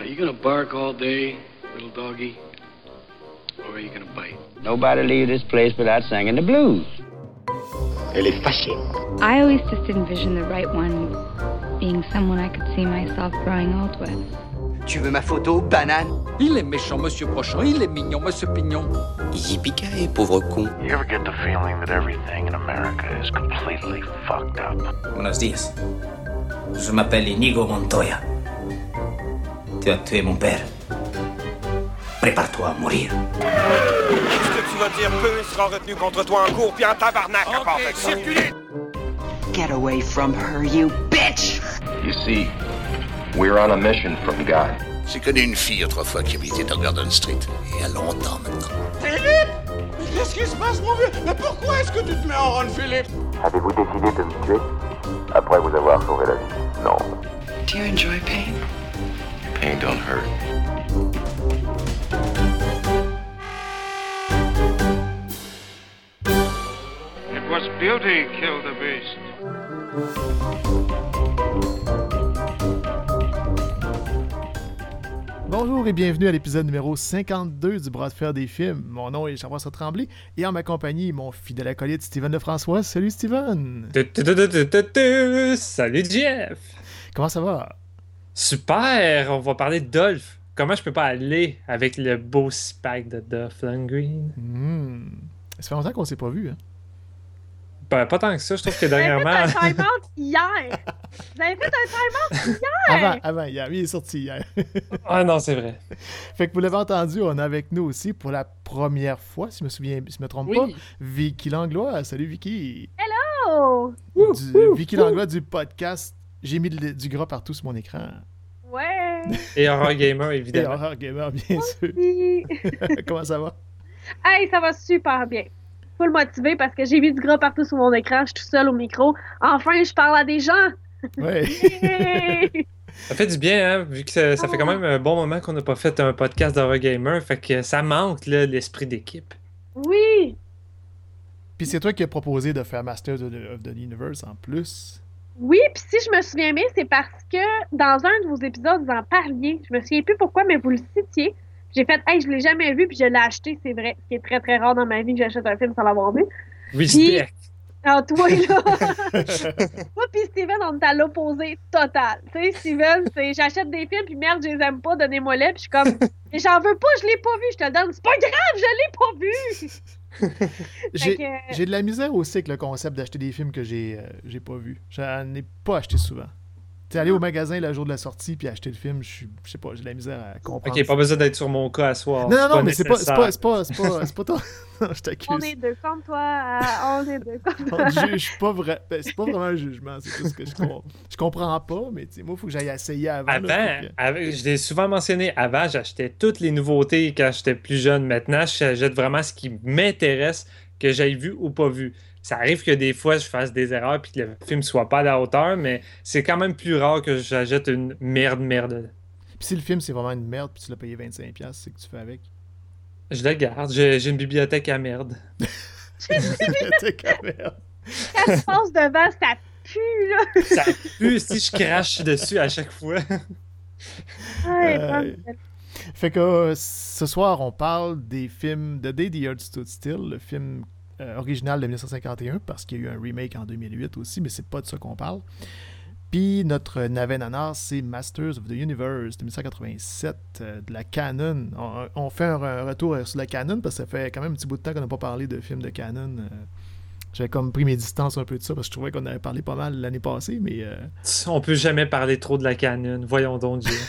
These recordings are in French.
Are you gonna bark all day, little doggy? Or are you gonna bite? Nobody leave this place without singing the blues. Elle est fâchée. I always just envisioned the right one being someone I could see myself growing old with. Tu veux ma photo, banane? Il est méchant, monsieur Prochain. Il est mignon, monsieur Pignon. Yippee-ki-yay, pauvre con. You ever get the feeling that everything in America is completely fucked up? Buenos días. Je m'appelle Inigo Montoya. Tu as tué mon père. Prépare-toi à mourir. Ce que tu vas dire peu sera retenu contre toi en cours, puis en tabarnak à part de circuler. Get away from her, you bitch! You see, we're on a mission from God. J'ai connu une fille autrefois qui habitait dans Gordon Street. Et il y a longtemps maintenant. Philippe! Qu'est-ce qui se passe, mon vieux? Mais pourquoi est-ce que tu te mets en rôle, Philippe? Avez-vous décidé de me tuer après vous avoir sauvé la vie? Non. Do you enjoy pain? Pain don't hurt. It was beauty killed the beast. Bonjour et bienvenue à l'épisode numéro 52 du Bras de fer des films. Mon nom est Jean-François Tremblay et en ma compagnie, mon fidèle acolyte Steven Lefrançois. Salut Steven! Salut Jeff! Comment ça va? Super! On va parler de Dolph. Comment je peux pas aller avec le beau six-pack de Dolph Lundgren? Ça fait longtemps qu'on s'est pas vu, hein? Ben, pas tant que ça, je trouve que dernièrement... Vous avez fait un time-out hier! Vous avez fait un time-out hier! Avant hier. Il est sorti hier. Ah non, c'est vrai. Fait que vous l'avez entendu, on est avec nous aussi pour la première fois, si je me trompe pas, Vicky Langlois. Salut Vicky! Hello! Vicky Langlois du podcast J'ai mis du gras partout sur mon écran. Ouais! Et Horror Gamer, évidemment. Et Horror Gamer, bien sûr. Comment ça va? Hey, ça va super bien. Full motivé parce que j'ai mis du gras partout sur mon écran, je suis tout seul au micro. Enfin, je parle à des gens! Ouais! Ça fait du bien, hein, vu que ça fait quand même un bon moment qu'on n'a pas fait un podcast d'Horror Gamer, fait que ça manque, là, l'esprit d'équipe. Oui! Puis c'est toi qui as proposé de faire Masters of the Universe en plus. Oui, puis si je me souviens bien, c'est parce que dans un de vos épisodes, vous en parliez. Je me souviens plus pourquoi, mais vous le citiez. J'ai fait, hey, je l'ai jamais vu, puis je l'ai acheté, c'est vrai. Ce qui est très, très rare dans ma vie que j'achète un film sans l'avoir vu. Respect! Ah, toi, là! Moi puis Steven, on est à l'opposé total. Tu sais, Steven, c'est j'achète des films, puis merde, je les aime pas, donnez-moi-les. Puis je suis comme, mais j'en veux pas, je l'ai pas vu, je te le donne. C'est pas grave, je l'ai pas vu! J'ai de la misère aussi avec le concept d'acheter des films que j'ai pas vus. J'en ai pas acheté souvent. Tu sais, aller au magasin le jour de la sortie puis acheter le film, je sais pas, j'ai de la misère à comprendre. Ok, pas besoin d'être sur mon cas à soir. Non, mais c'est pas toi. Je t'accuse. On est deux comme toi. On est deux comme toi. On juge pas vraiment. C'est pas vraiment un jugement, c'est tout ce que je comprends pas, mais moi, il faut que j'aille essayer avant. Je l'ai souvent mentionné, avant, j'achetais toutes les nouveautés quand j'étais plus jeune. Maintenant, j'achète vraiment ce qui m'intéresse, que j'aille vu ou pas vu. Ça arrive que des fois, je fasse des erreurs et que le film soit pas à la hauteur, mais c'est quand même plus rare que j'achète une merde. Puis si le film, c'est vraiment une merde puis tu l'as payé 25$, c'est que tu fais avec? Je le garde. J'ai une bibliothèque à merde. J'ai une bibliothèque à merde. Quand tu passes devant, ça pue, là. Ça pue si je crache dessus à chaque fois. Fait que ce soir, on parle des films The Day the Earth Stood Still, le film original de 1951, parce qu'il y a eu un remake en 2008 aussi, mais c'est pas de ça qu'on parle. Puis notre navet nanar, c'est Masters of the Universe de 1987, de la Canon. On fait un retour sur la Canon, parce que ça fait quand même un petit bout de temps qu'on n'a pas parlé de films de Canon. J'avais comme pris mes distances un peu de ça, parce que je trouvais qu'on avait parlé pas mal l'année passée, mais... On peut jamais parler trop de la Canon, voyons donc, Dieu.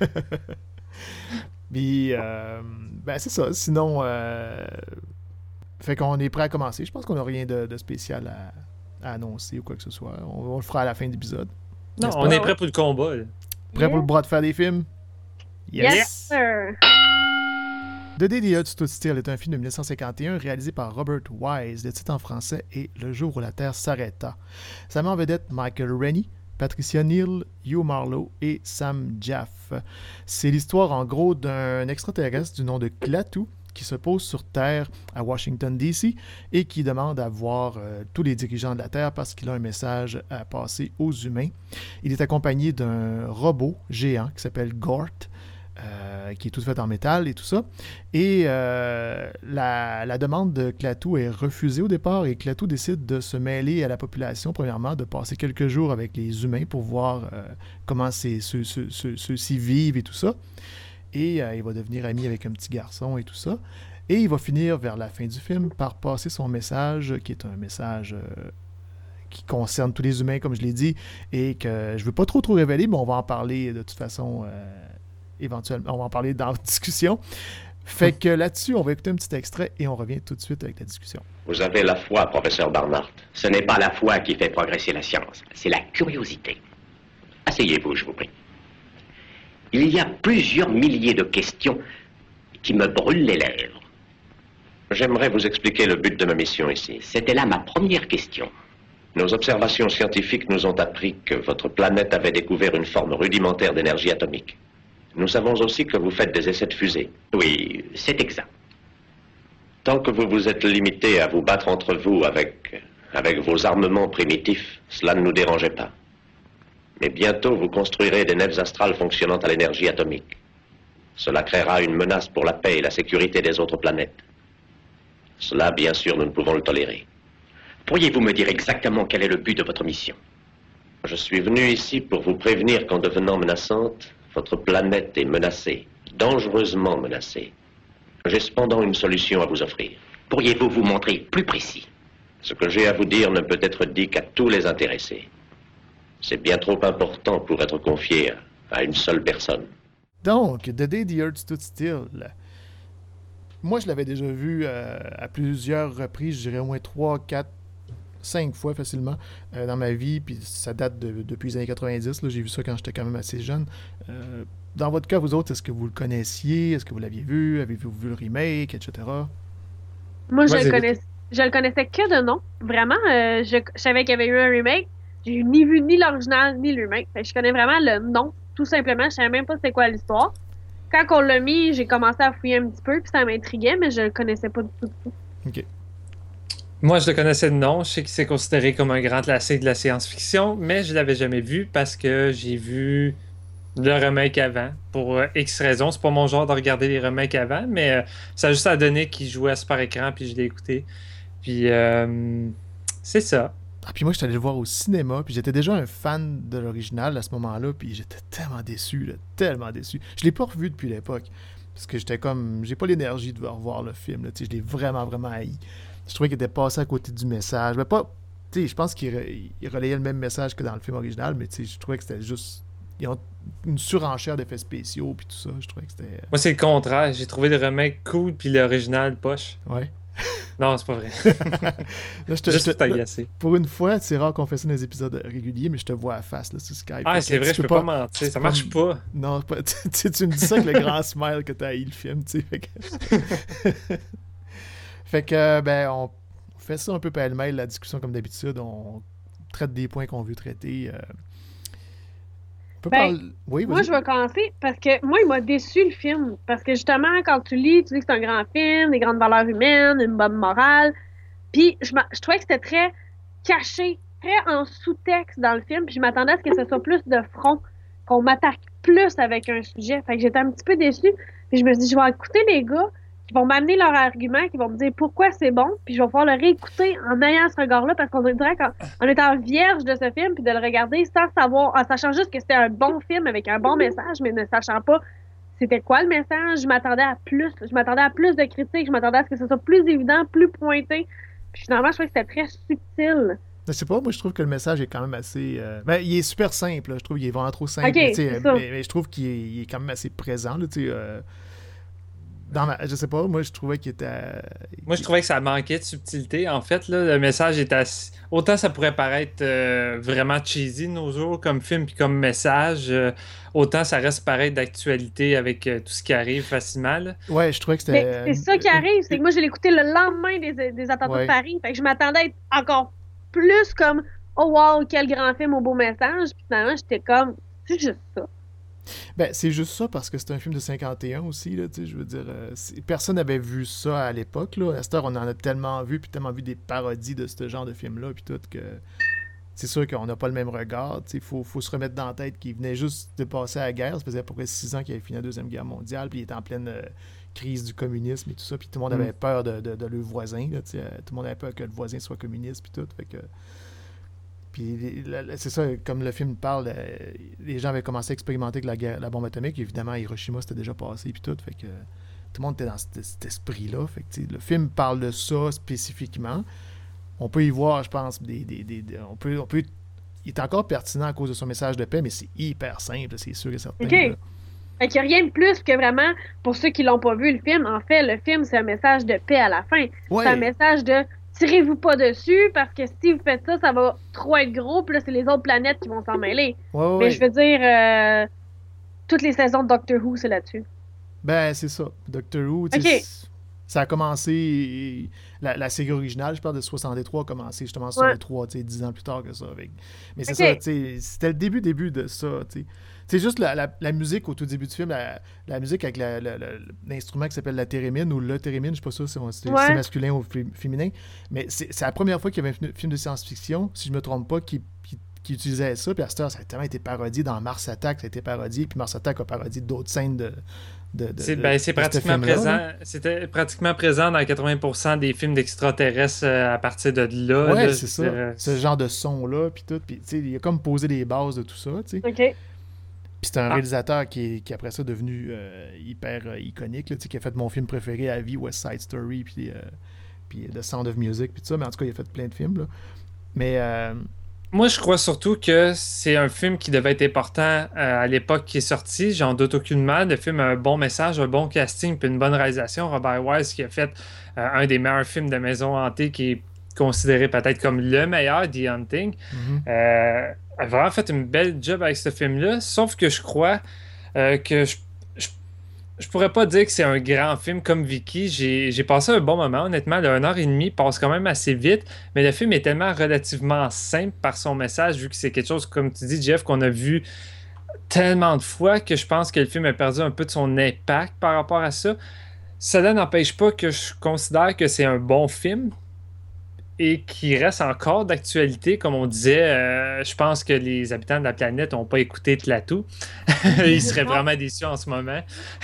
Puis, c'est ça. Sinon, fait qu'on est prêt à commencer. Je pense qu'on n'a rien de spécial à annoncer ou quoi que ce soit. On le fera à la fin de l'épisode. Non, on est prêt pour le combat. Là. Prêt pour le bras de fer des films? Yes sir! The Day the Earth Stood Still est un film de 1951 réalisé par Robert Wise. Le titre en français est Le jour où la Terre s'arrêta. Ça met en vedette Michael Rennie, Patricia Neal, Hugh Marlowe et Sam Jaff. C'est l'histoire en gros d'un extraterrestre du nom de Klaatu qui se pose sur Terre à Washington, D.C. et qui demande à voir tous les dirigeants de la Terre parce qu'il a un message à passer aux humains. Il est accompagné d'un robot géant qui s'appelle Gort, qui est toute faite en métal et tout ça. Et la demande de Klaatu est refusée au départ et Klaatu décide de se mêler à la population, premièrement, de passer quelques jours avec les humains pour voir comment ceux-ci vivent et tout ça. Et il va devenir ami avec un petit garçon et tout ça. Et il va finir vers la fin du film par passer son message, qui est un message qui concerne tous les humains, comme je l'ai dit, et que je ne veux pas trop révéler, mais on va en parler de toute façon éventuellement. On va en parler dans la discussion. Fait que là-dessus, on va écouter un petit extrait et on revient tout de suite avec la discussion. Vous avez la foi, professeur Barnard. Ce n'est pas la foi qui fait progresser la science, c'est la curiosité. Asseyez-vous, je vous prie. Il y a plusieurs milliers de questions qui me brûlent les lèvres. J'aimerais vous expliquer le but de ma mission ici. C'était là ma première question. Nos observations scientifiques nous ont appris que votre planète avait découvert une forme rudimentaire d'énergie atomique. Nous savons aussi que vous faites des essais de fusées. Oui, c'est exact. Tant que vous vous êtes limité à vous battre entre vous avec vos armements primitifs, cela ne nous dérangeait pas. Mais bientôt, vous construirez des nefs astrales fonctionnant à l'énergie atomique. Cela créera une menace pour la paix et la sécurité des autres planètes. Cela, bien sûr, nous ne pouvons le tolérer. Pourriez-vous me dire exactement quel est le but de votre mission? Je suis venu ici pour vous prévenir qu'en devenant menaçante, votre planète est menacée, dangereusement menacée. J'ai cependant une solution à vous offrir. Pourriez-vous vous montrer plus précis? Ce que j'ai à vous dire ne peut être dit qu'à tous les intéressés. C'est bien trop important pour être confié à une seule personne. Donc, The Day the Earth Stood Still. Moi, je l'avais déjà vu à plusieurs reprises, je dirais au moins 3, 4, 5 fois facilement dans ma vie, puis ça date depuis les années 90. Là, j'ai vu ça quand j'étais quand même assez jeune. Dans votre cas, vous autres, est-ce que vous le connaissiez? Est-ce que vous l'aviez vu? Avez-vous vu le remake, etc.? Moi, je le connaissais que de nom. Vraiment, je savais qu'il y avait eu un remake. J'ai ni vu ni l'original, ni le remake. Fait que je connais vraiment le nom, tout simplement. Je savais même pas c'était quoi l'histoire. Quand on l'a mis, j'ai commencé à fouiller un petit peu, puis ça m'intriguait, mais je le connaissais pas du tout. OK. Moi, je le connaissais de nom. Je sais qu'il s'est considéré comme un grand classique de la science-fiction, mais je l'avais jamais vu parce que j'ai vu le remake avant. Pour X raisons. C'est pas mon genre de regarder les remakes avant, mais ça a juste à donner qu'il jouait à super écran, puis je l'ai écouté. Puis, c'est ça. Ah, puis moi, je suis allé le voir au cinéma, puis j'étais déjà un fan de l'original à ce moment-là, puis j'étais tellement déçu, tellement déçu. Je l'ai pas revu depuis l'époque, parce que j'étais comme... J'ai pas l'énergie de revoir le film, là, je l'ai vraiment, vraiment haï. Je trouvais qu'il était passé à côté du message. Mais pas... Tu sais, je pense qu'il relayait le même message que dans le film original, mais tu sais, je trouvais que c'était juste... Ils ont une surenchère d'effets spéciaux, puis tout ça, je trouvais que c'était... Moi, c'est le contraire. J'ai trouvé le remake cool, puis l'original poche. Ouais. Non, c'est pas vrai. Là, juste agacé. Pour une fois, c'est rare qu'on fait ça dans les épisodes réguliers, mais je te vois à face là, sur Skype. Ah, c'est vrai, je peux pas mentir. Ça marche pas. Non, tu me dis ça avec le grand smile que t'as haï le film, tu sais. Fait que, ben, on fait ça un peu pêle-mêle, la discussion comme d'habitude. On traite des points qu'on veut traiter. Oui, moi, je vais commencer parce que moi, il m'a déçu le film. Parce que justement, quand tu lis que c'est un grand film, des grandes valeurs humaines, une bonne morale. Puis, je trouvais que c'était très caché, très en sous-texte dans le film. Puis, je m'attendais à ce que ce soit plus de front, qu'on m'attaque plus avec un sujet. Fait que j'étais un petit peu déçue. Puis, je me suis dit, je vais écouter les gars qui vont m'amener leurs arguments, qui vont me dire pourquoi c'est bon, puis je vais pouvoir le réécouter en ayant ce regard-là, parce qu'on dirait qu'en étant vierge de ce film, puis de le regarder sans savoir, en sachant juste que c'était un bon film avec un bon message, mais ne sachant pas c'était quoi le message, je m'attendais à plus de critiques, je m'attendais à ce que ce soit plus évident, plus pointé, puis finalement, je trouvais que c'était très subtil. Je sais pas, moi je trouve que le message est quand même assez... Ben, il est super simple, là. Je trouve qu'il est vraiment trop simple, okay, mais je trouve qu'il est quand même assez présent, là, tu sais... je sais pas, moi je trouvais qu'il était... Moi je trouvais que ça manquait de subtilité. En fait, là, le message était assez... Autant ça pourrait paraître vraiment cheesy de nos jours comme film puis comme message, autant ça reste pareil d'actualité avec tout ce qui arrive facilement. Là. Ouais, je trouvais que c'était... Mais c'est ça qui arrive, c'est que moi je l'ai écouté le lendemain des attentats de Paris, fait que je m'attendais à être encore plus comme « Oh wow, quel grand film au beau message », puis finalement j'étais comme « C'est juste ça ». Ben, c'est juste ça parce que c'est un film de 51 aussi, là, tu sais, je veux dire, personne n'avait vu ça à l'époque, là. À cette heure, on en a tellement vu, puis tellement vu des parodies de ce genre de film-là, puis tout, que c'est sûr qu'on n'a pas le même regard. Il faut se remettre dans la tête qu'il venait juste de passer à la guerre. Ça faisait à peu près 6 ans qu'il avait fini la Deuxième Guerre mondiale, puis il était en pleine crise du communisme et tout ça, puis tout le monde avait peur de leur voisin. Là, tout le monde avait peur que le voisin soit communiste, puis tout. Fait que... Puis c'est ça, comme le film parle, les gens avaient commencé à expérimenter avec la bombe atomique. Évidemment, Hiroshima, c'était déjà passé, puis tout. Fait que tout le monde était dans cet esprit-là. Fait que, le film parle de ça spécifiquement. On peut y voir, je pense, on peut, il est encore pertinent à cause de son message de paix, mais c'est hyper simple, c'est sûr et certain. OK. Fait qu'il n'y a rien de plus que vraiment, pour ceux qui l'ont pas vu, le film, en fait, le film, c'est un message de paix à la fin. Ouais. C'est un message de tirez-vous pas dessus, parce que si vous faites ça, ça va trop être gros, puis là, c'est les autres planètes qui vont s'en mêler. Ouais. Mais je veux dire, toutes les saisons de Doctor Who, c'est là-dessus. Ben, c'est ça. Doctor Who, ça a commencé... La série originale, je parle de 63, a commencé justement sur les 10 ans plus tard que ça. Mais c'est ça, c'était le début de ça, t'sais. C'est juste la musique au tout début du film, la musique avec l'instrument qui s'appelle la thérémine ou le thérémine, je sais pas ça si c'est masculin ou féminin, mais c'est la première fois qu'il y avait un film de science-fiction, si je me trompe pas, qui utilisait ça, puis à cette heure, ça a tellement été parodié dans Mars Attack, ça a été parodié, puis Mars Attack a parodié d'autres scènes c'est pratiquement présent. C'était pratiquement présent dans 80% des films d'extraterrestres à partir de là. Ouais, là, c'est ça. Ce genre de son-là, puis tout. Puis, il a comme posé les bases de tout ça, tu sais. OK. Puis c'est un réalisateur qui après ça, devenu hyper iconique, là, qui a fait mon film préféré à vie, West Side Story, puis The Sound of Music, puis tout ça. Mais en tout cas, il a fait plein de films, là. Mais... Moi, je crois surtout que c'est un film qui devait être important à l'époque qui est sorti. J'en doute aucunement. Le film a un bon message, un bon casting puis une bonne réalisation. Robert Wise qui a fait un des meilleurs films de maison hantée qui est considéré peut-être comme le meilleur, The Hunting. A vraiment fait une belle job avec ce film-là. Sauf que je crois que je pourrais pas dire que c'est un grand film comme Vicky. J'ai passé un bon moment, honnêtement. 1h30 passe quand même assez vite, mais le film est tellement relativement simple par son message, vu que c'est quelque chose, comme tu dis, Jeff, qu'on a vu tellement de fois que je pense que le film a perdu un peu de son impact par rapport à ça. Cela n'empêche pas que je considère que c'est un bon film et qui reste encore d'actualité. Comme on disait, je pense que les habitants de la planète n'ont pas écouté Tlatou. Ils seraient vraiment déçus en ce moment.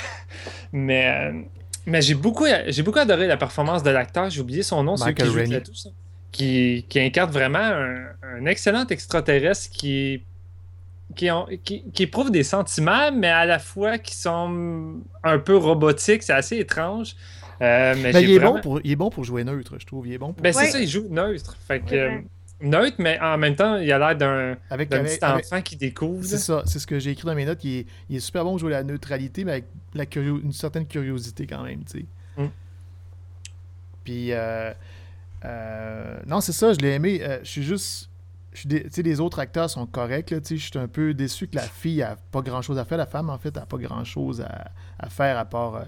Mais j'ai beaucoup adoré la performance de l'acteur. J'ai oublié son nom, celui qui joue Tlatou, qui incarne vraiment un excellent extraterrestre qui éprouve des sentiments, mais à la fois qui sont un peu robotiques. C'est assez étrange. Mais il est bon pour jouer neutre, je trouve. Il est bon pour... c'est ça, il joue neutre. Fait que, neutre, mais en même temps, il a l'air d'un petit enfant qui découvre. C'est ça, c'est ce que j'ai écrit dans mes notes. Il est super bon pour jouer la neutralité, mais avec une certaine curiosité quand même, tu sais. Puis, non, c'est ça, je l'ai aimé. Je suis juste... les autres acteurs sont corrects. Je suis un peu déçu que la fille n'a pas grand-chose à faire. La femme, en fait, n'a pas grand-chose à faire à part...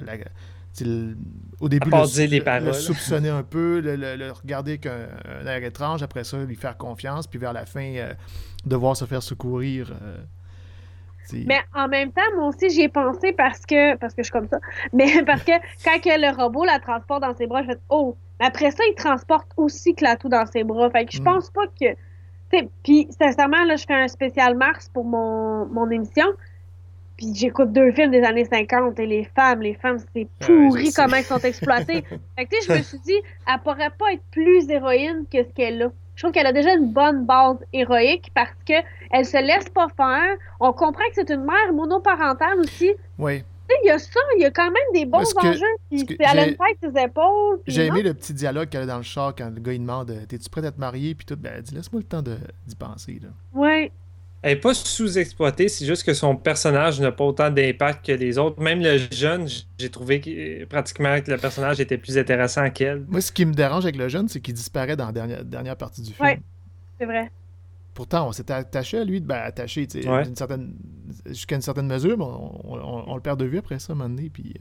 au début, le soupçonner un peu, le regarder avec un air étrange, après ça, lui faire confiance, puis vers la fin, devoir se faire secourir. Mais en même temps, moi aussi, j'y ai pensé parce que je suis comme ça, mais parce que quand le robot la transporte dans ses bras, je fais « Oh! » Après ça, il transporte aussi Tlatou dans ses bras. Fait que je pense pas que... Puis, sincèrement, là, je fais un spécial Mars pour mon émission. Puis j'écoute 2 films des années 50 et les femmes, c'est pourri comment elles sont exploitées. Fait que tu sais, je me suis dit, elle pourrait pas être plus héroïne que ce qu'elle a. Je trouve qu'elle a déjà une bonne base héroïque parce que elle se laisse pas faire. On comprend que c'est une mère monoparentale aussi. Oui. Tu sais, il y a ça, il y a quand même des bons enjeux. Puis elle a une tête ses épaules. J'ai aimé le petit dialogue qu'elle a dans le char quand le gars il demande « T'es-tu prête à te marier? » Puis tout, ben elle dit « Laisse-moi le temps d'y penser. » Oui. Elle n'est pas sous-exploitée, c'est juste que son personnage n'a pas autant d'impact que les autres. Même le jeune, j'ai trouvé pratiquement que le personnage était plus intéressant qu'elle. Moi, ce qui me dérange avec le jeune, c'est qu'il disparaît dans la dernière partie du film. Oui, c'est vrai. Pourtant, on s'était attaché à lui, attaché jusqu'à une certaine mesure, mais on le perd de vue après ça, à un moment donné. Puis,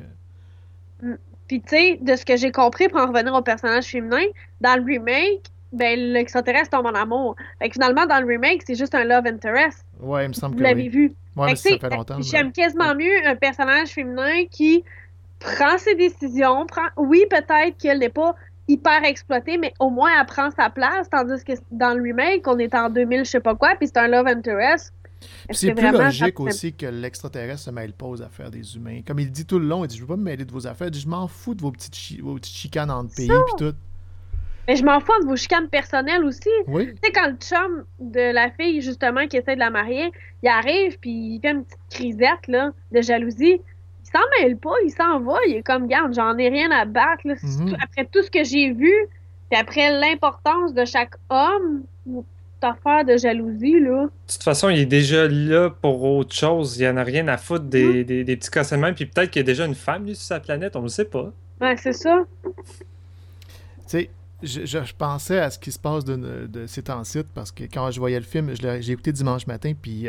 tu sais, de ce que j'ai compris, pour en revenir au personnage féminin, dans le remake, l'extraterrestre tombe en amour. Fait que finalement, dans le remake, c'est juste un love interest. Ouais, il me semble que vous l'avez vu. Ouais, mais ça fait longtemps. J'aime quasiment mieux un personnage féminin qui prend ses décisions. Oui, peut-être qu'elle n'est pas hyper exploitée, mais au moins elle prend sa place, tandis que dans le remake, on est en 2000 je sais pas quoi, puis c'est un love interest. C'est plus logique aussi que l'extraterrestre se mêle pas aux affaires des humains. Comme il dit tout le long, il dit « Je veux pas me mêler de vos affaires. » Il dit « Je m'en fous de vos petites chicanes entre pays puis tout. » Mais je m'en fous de vos chicanes personnelles aussi. Oui. Tu sais, quand le chum de la fille, justement, qui essaie de la marier, il arrive puis il fait une petite crisette là, de jalousie. Il s'en mêle pas, il s'en va. Il est comme, garde, j'en ai rien à battre. Là. Après tout ce que j'ai vu, puis après l'importance de chaque homme, affaire de jalousie, là. De toute façon, il est déjà là pour autre chose. Il en a rien à foutre des petits cassements. Puis peut-être qu'il y a déjà une femme, lui, sur sa planète. On le sait pas. Ouais, c'est ça. Tu sais, je pensais à ce qui se passe de ces temps-ci, parce que quand je voyais le film, j'ai écouté dimanche matin, puis...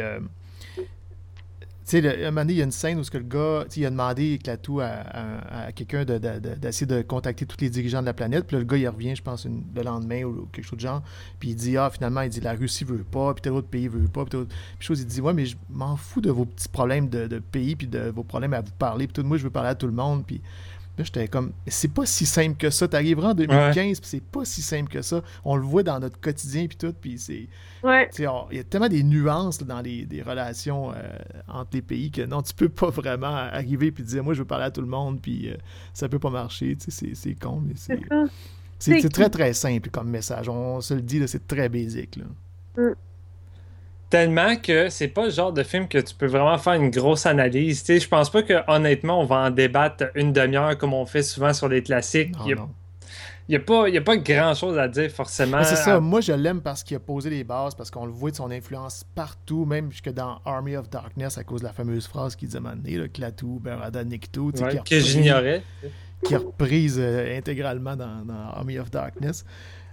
tu sais, un moment donné, il y a une scène où le gars, il a demandé Klaatu à quelqu'un d'essayer de contacter tous les dirigeants de la planète. Puis là, le gars, il revient, je pense, le lendemain ou quelque chose de genre. Puis il dit, finalement, il dit, la Russie veut pas, puis tel autre pays veut pas. Puis il dit, ouais, mais je m'en fous de vos petits problèmes de pays, puis de vos problèmes à vous parler. Puis moi, je veux parler à tout le monde. Puis là, j'étais comme, c'est pas si simple que ça. T'arriveras en 2015, puis c'est pas si simple que ça. On le voit dans notre quotidien, puis tout. Puis c'est... Ouais. Il y a tellement des nuances là, dans des relations entre les pays que non, tu peux pas vraiment arriver et dire moi je veux parler à tout le monde puis ça peut pas marcher. C'est con, mais c'est très très simple comme message. On se le dit, là, c'est très basique. Là. Tellement que c'est pas le genre de film que tu peux vraiment faire une grosse analyse. Je pense pas que honnêtement on va en débattre une demi-heure comme on fait souvent sur les classiques. Non. Il n'y a pas grand-chose à dire, forcément. Mais c'est ça. Moi, je l'aime parce qu'il a posé les bases, parce qu'on le voit de son influence partout, même jusque dans Army of Darkness, à cause de la fameuse phrase qu'il disait maintenant, Klaatu, Berada, Nikto. Que j'ignorais. Qui est reprise intégralement dans Army of Darkness.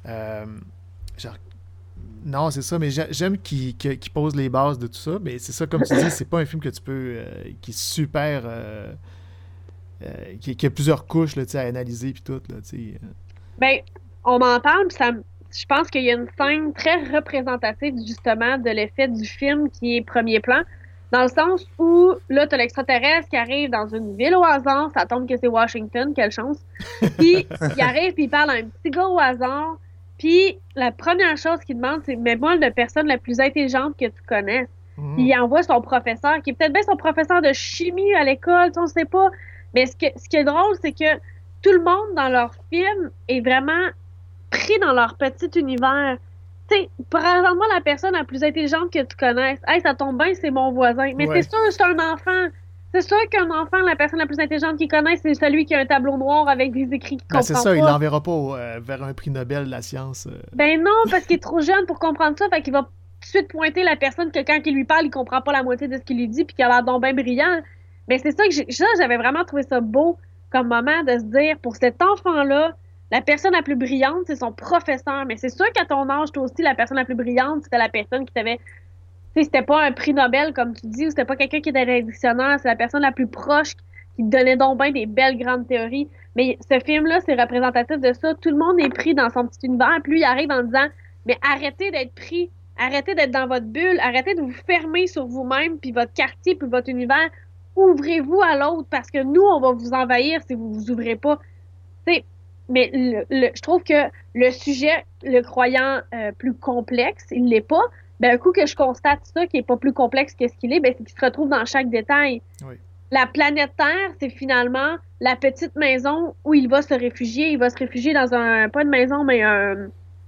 Non, c'est ça, mais j'aime qu'il pose les bases de tout ça, mais c'est ça, comme tu dis, c'est pas un film que tu peux... qui est super... qui a plusieurs couches là, à analyser, puis tout, là, Ben, on m'en parle, puis je pense qu'il y a une scène très représentative justement de l'effet du film qui est premier plan, dans le sens où là, t'as l'extraterrestre qui arrive dans une ville au hasard, ça tombe que c'est Washington, quelle chance, puis il arrive puis il parle à un petit gars au hasard, puis la première chose qu'il demande, c'est « Mets-moi la personne la plus intelligente que tu connais. » Il envoie son professeur, qui est peut-être bien son professeur de chimie à l'école, on sait pas, mais ce qui est drôle, c'est que tout le monde dans leur film est vraiment pris dans leur petit univers. Tu sais, présentement, la personne la plus intelligente que tu connaisses, hey, ça tombe bien, c'est mon voisin. Mais c'est sûr, c'est un enfant. C'est sûr qu'un enfant, la personne la plus intelligente qu'il connaisse, c'est celui qui a un tableau noir avec des écrits qu'il comprend pas. C'est ça, il l'enverra pas vers un prix Nobel de la science. Ben non, parce qu'il est trop jeune pour comprendre ça, fait qu'il va tout de suite pointer la personne que quand il lui parle, il comprend pas la moitié de ce qu'il lui dit, puis qu'il a l'air donc bien brillant. Mais c'est ça que j'avais vraiment trouvé ça beau comme moment de se dire, pour cet enfant-là, la personne la plus brillante, c'est son professeur. Mais c'est sûr qu'à ton âge, toi aussi, la personne la plus brillante, c'était la personne qui t'avait... Tu sais, c'était pas un prix Nobel, comme tu dis, ou c'était pas quelqu'un qui était dans le dictionnaire, c'est la personne la plus proche qui te donnait donc bien des belles grandes théories. Mais ce film-là, c'est représentatif de ça. Tout le monde est pris dans son petit univers, puis lui, il arrive en disant, mais arrêtez d'être pris, arrêtez d'être dans votre bulle, arrêtez de vous fermer sur vous-même, puis votre quartier, puis votre univers. Ouvrez-vous à l'autre, parce que nous, on va vous envahir si vous vous ouvrez pas. T'sais, mais je trouve que le sujet, le croyant plus complexe, il l'est pas. Ben, un coup que je constate ça, qui est pas plus complexe que ce qu'il est, ben, c'est qu'il se retrouve dans chaque détail. Oui. La planète Terre, c'est finalement la petite maison où il va se réfugier. Il va se réfugier dans pas une maison, mais un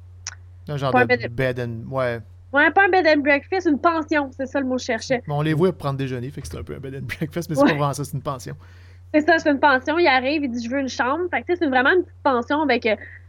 genre de bed and... Ouais, pas un bed and breakfast, une pension, c'est ça le mot que je cherchais. On les voit pour prendre déjeuner, fait que c'est un peu un bed and breakfast, mais c'est pas vraiment ça, c'est une pension. C'est ça, c'est une pension, il arrive, il dit « je veux une chambre », fait que c'est vraiment une petite pension avec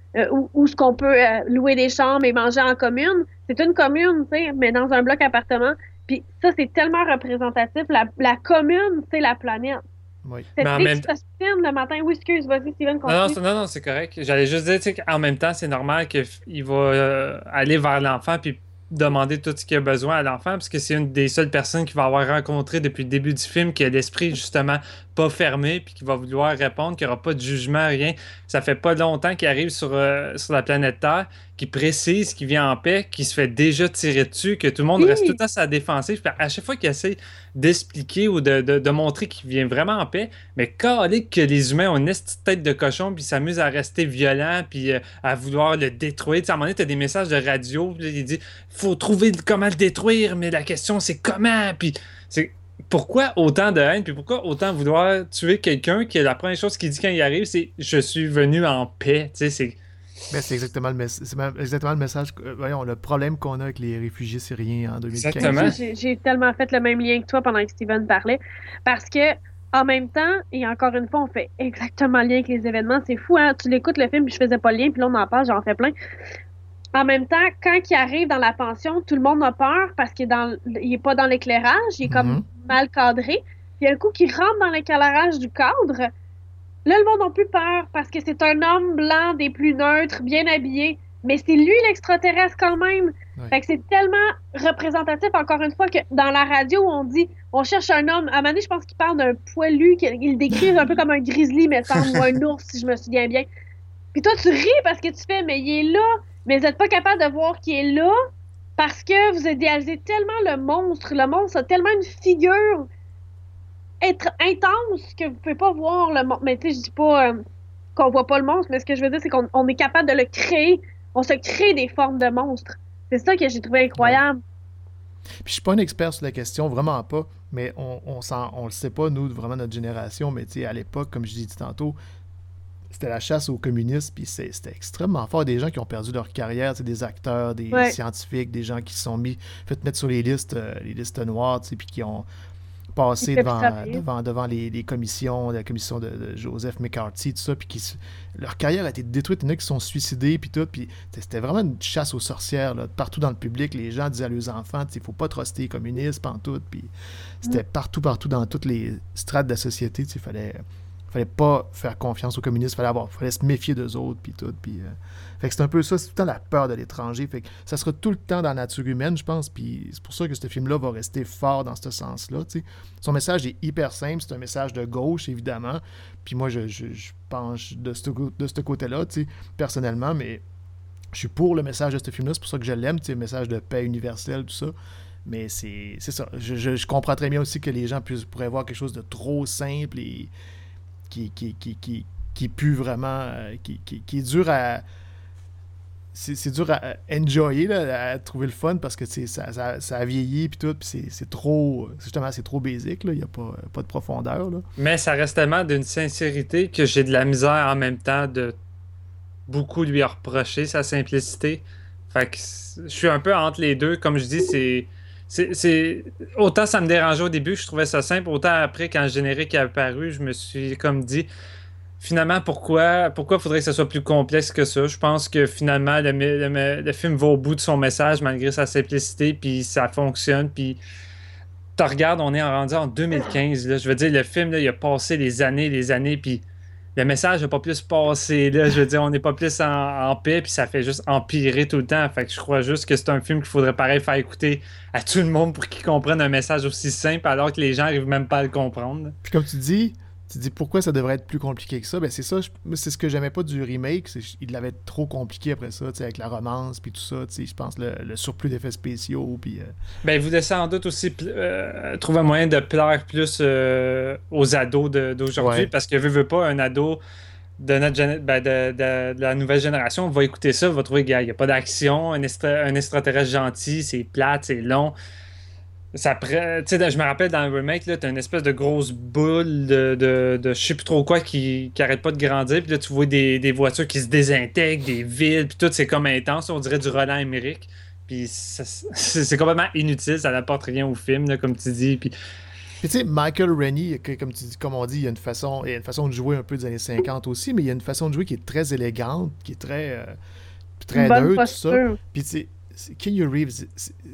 où ce qu'on peut louer des chambres et manger en commune. C'est une commune, tu sais, mais dans un bloc appartement. Puis ça, c'est tellement représentatif. La commune, c'est la planète. Oui. C'est qui se spin le matin. Oui, excuse, vas-y, Steven, continue. Non, c'est correct. J'allais juste dire qu'en même temps, c'est normal qu'il va aller vers l'enfant puis demander tout ce qu'il a besoin à l'enfant, parce que c'est une des seules personnes qu'il va avoir rencontré depuis le début du film qui a l'esprit justement pas fermé puis qui va vouloir répondre, qu'il n'y aura pas de jugement, rien. Ça fait pas longtemps qu'il arrive sur la planète Terre, qui précise qu'il vient en paix, qui se fait déjà tirer dessus, que tout le monde reste tout le temps à sa défensive. À chaque fois qu'il essaie d'expliquer ou de montrer qu'il vient vraiment en paix, mais calé que les humains ont une petite tête de cochon, puis s'amusent à rester violents, puis à vouloir le détruire. Tu sais, à un moment donné, tu as des messages de radio, puis il dit faut trouver comment le détruire, mais la question c'est comment. Puis pourquoi autant de haine, puis pourquoi autant vouloir tuer quelqu'un que la première chose qu'il dit quand il arrive, c'est « je suis venu en paix ». Tu sais, c'est... Ben, c'est exactement le message, voyons, le problème qu'on a avec les réfugiés syriens en 2015. Exactement. J'ai tellement fait le même lien que toi pendant que Steven parlait, parce que en même temps, et encore une fois, on fait exactement le lien avec les événements. C'est fou, hein? Tu l'écoutes le film, puis je faisais pas le lien, puis là on en parle, j'en fais plein. En même temps, quand il arrive dans la pension, tout le monde a peur parce qu'il est pas dans l'éclairage, il est comme mal cadré. Puis un coup qu'il rentre dans l'éclairage du cadre, là, le monde n'a plus peur parce que c'est un homme blanc des plus neutres, bien habillé. Mais c'est lui l'extraterrestre quand même. Ouais. Fait que c'est tellement représentatif, encore une fois, que dans la radio, on dit on cherche un homme. À un moment donné, je pense qu'il parle d'un poilu, qu'il décrit un peu comme un grizzly, mais ou un ours, si je me souviens bien. Puis toi, tu ris parce que tu fais, mais il est là. Mais vous n'êtes pas capable de voir qu'il est là parce que vous idéalisez tellement le monstre. Le monstre a tellement une figure intense que vous ne pouvez pas voir le monstre. Mais tu sais, je dis pas qu'on voit pas le monstre, mais ce que je veux dire, c'est qu'on est capable de le créer. On se crée des formes de monstres. C'est ça que j'ai trouvé incroyable. Puis je suis pas un expert sur la question, vraiment pas, mais on le sait pas, nous, vraiment notre génération, mais tu sais, à l'époque, comme je disais tantôt, c'était la chasse aux communistes, puis c'était extrêmement fort. Des gens qui ont perdu leur carrière, des acteurs, des scientifiques, des gens qui se sont fait mettre sur les listes noires, puis qui ont passé devant les commissions, la commission de Joseph McCarthy, tout ça, puis leur carrière a été détruite. Il y en a qui se sont suicidés, puis tout, puis c'était vraiment une chasse aux sorcières, là, partout dans le public. Les gens disaient à leurs enfants, il ne faut pas truster les communistes, pantoute, puis c'était partout dans toutes les strates de la société, il fallait pas faire confiance aux communistes, fallait se méfier d'eux autres, puis tout, puis... Fait que c'est un peu ça, c'est tout le temps la peur de l'étranger, fait que ça sera tout le temps dans la nature humaine, je pense, puis c'est pour ça que ce film-là va rester fort dans ce sens-là, tu sais. Son message est hyper simple, c'est un message de gauche, évidemment, puis moi, je penche de ce côté-là, tu sais, personnellement, mais je suis pour le message de ce film-là, c'est pour ça que je l'aime, tu sais, le message de paix universelle, tout ça. Mais c'est ça, je comprends très bien aussi que les gens pourraient voir quelque chose de trop simple et qui pue vraiment, qui est dur à... C'est dur à enjoyer, là, à trouver le fun, parce que ça a vieilli, puis tout, puis c'est trop... Justement, c'est trop basique, là, il n'y a pas de profondeur, là. Mais ça reste tellement d'une sincérité que j'ai de la misère en même temps de beaucoup lui reprocher sa simplicité. Fait que je suis un peu entre les deux. Comme je dis, c'est autant ça me dérangeait au début, je trouvais ça simple, autant après, quand le générique est apparu, je me suis comme dit, finalement, pourquoi faudrait que ça soit plus complexe que ça? Je pense que finalement, le film va au bout de son message malgré sa simplicité, puis ça fonctionne, puis tu regardes, on est rendu en 2015, là, je veux dire, le film, là, il a passé les années, puis le message n'a pas plus passé, là, je veux dire, on n'est pas plus en paix, puis ça fait juste empirer tout le temps. Fait que je crois juste que c'est un film qu'il faudrait pareil faire écouter à tout le monde pour qu'ils comprennent un message aussi simple, alors que les gens n'arrivent même pas à le comprendre. Puis comme tu dis pourquoi ça devrait être plus compliqué que ça, ben c'est ça, c'est ce que j'aimais pas du remake, il l'avait trop compliqué après ça, avec la romance, puis tout ça, je pense le surplus d'effets spéciaux, puis... Ben, vous voulez sans doute aussi trouver un moyen de plaire plus aux ados d'aujourd'hui, parce que veut pas, un ado de de la nouvelle génération va écouter ça, va trouver qu'il n'y a pas d'action, un extraterrestre gentil, c'est plate, c'est long. Je me rappelle dans le remake, là, t'as une espèce de grosse boule de je sais plus trop quoi qui arrête pas de grandir, puis là tu vois des voitures qui se désintègrent, des villes, puis tout c'est comme intense, on dirait du Roland Emmerich, puis c'est complètement inutile, ça n'apporte rien au film, là, comme tu dis, puis tu sais, Michael Rennie, comme on dit, il y a une façon de jouer un peu des années 50 aussi, mais il y a une façon de jouer qui est très élégante, qui est très neutre, tout ça. Puis tu sais, Keanu Reeves,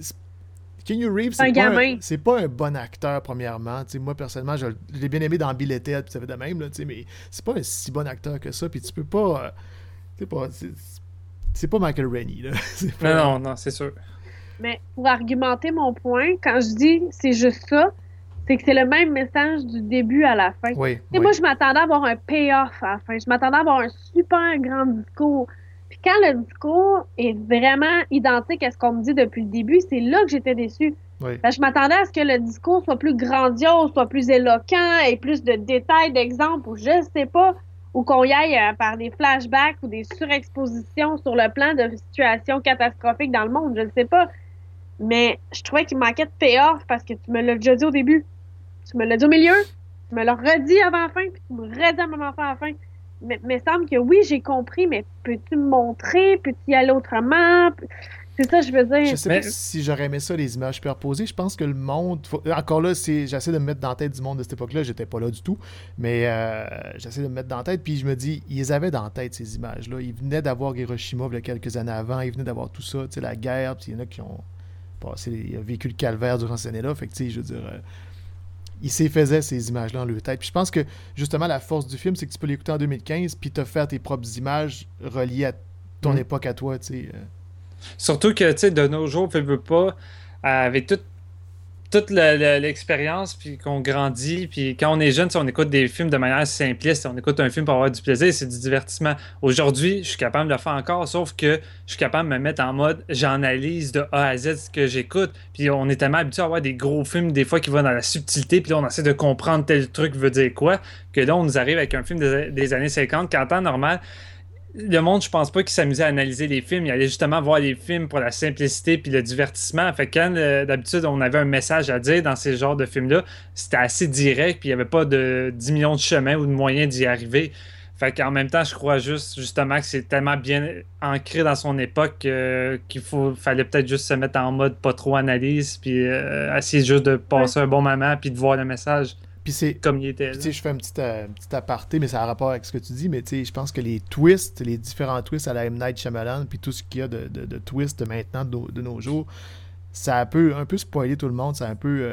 c'est pas un bon acteur, premièrement. T'sais, moi, personnellement, je l'ai bien aimé dans Bill et Ted, puis ça fait de même, là, mais c'est pas un si bon acteur que ça, puis tu peux pas... c'est pas Michael Rennie, là. Pas... Non, c'est sûr. Mais pour argumenter mon point, quand je dis c'est juste ça, c'est que c'est le même message du début à la fin. Oui. Moi, je m'attendais à avoir un payoff à la fin. Je m'attendais à avoir un super grand discours. Puis quand le discours est vraiment identique à ce qu'on me dit depuis le début, c'est là que j'étais déçue. Oui. Parce que je m'attendais à ce que le discours soit plus grandiose, soit plus éloquent, et plus de détails, d'exemples, ou je sais pas, ou qu'on y aille par des flashbacks ou des surexpositions sur le plan de situations catastrophiques dans le monde, je ne sais pas. Mais je trouvais qu'il manquait de payoff parce que tu me l'as déjà dit au début, tu me l'as dit au milieu, tu me l'as redit avant la fin, puis tu me redis à la fin. Mais il me semble que oui, j'ai compris, mais peux-tu me montrer? Peux-tu y aller autrement? C'est ça, je veux dire. Je sais pas si j'aurais aimé ça, les images superposées. Je pense que le monde... Encore là, j'essaie de me mettre dans la tête du monde de cette époque-là. J'étais pas là du tout. Mais j'essaie de me mettre dans la tête. Puis je me dis, ils avaient dans la tête ces images-là. Ils venaient d'avoir Hiroshima il y a quelques années avant. Ils venaient d'avoir tout ça, tu sais, la guerre. Puis il y en a qui ont vécu le calvaire durant ces années-là. Fait que, tu sais, je veux dire... ils s'y faisaient ces images-là en leur tête. Puis je pense que, justement, la force du film, c'est que tu peux l'écouter en 2015 puis te faire tes propres images reliées à ton époque à toi, tu sais. Surtout que, tu sais, de nos jours, on ne veut pas, avec toute l'expérience, puis qu'on grandit, puis quand on est jeune, on écoute des films de manière simpliste, on écoute un film pour avoir du plaisir, c'est du divertissement. Aujourd'hui, je suis capable de le faire encore, sauf que je suis capable de me mettre en mode, j'analyse de A à Z ce que j'écoute, puis on est tellement habitué à avoir des gros films, des fois, qui vont dans la subtilité, puis là, on essaie de comprendre tel truc veut dire quoi, que là, on nous arrive avec un film des années 50, qu'en temps normal, le monde, je pense pas qu'il s'amusait à analyser les films. Il allait justement voir les films pour la simplicité puis le divertissement. Fait que quand, d'habitude, on avait un message à dire dans ces genres de films-là, c'était assez direct puis il n'y avait pas de 10 millions de chemins ou de moyens d'y arriver. Fait qu'en même temps, je crois justement que c'est tellement bien ancré dans son époque qu'il fallait peut-être juste se mettre en mode pas trop analyse puis essayer juste de passer un bon moment puis de voir le message. Comme il était. Je fais un petit aparté, mais ça a rapport avec ce que tu dis, mais je pense que les twists, les différents twists à la M. Night Shyamalan, puis tout ce qu'il y a de twists maintenant de nos jours, ça a un peu spoilé tout le monde, ça a un peu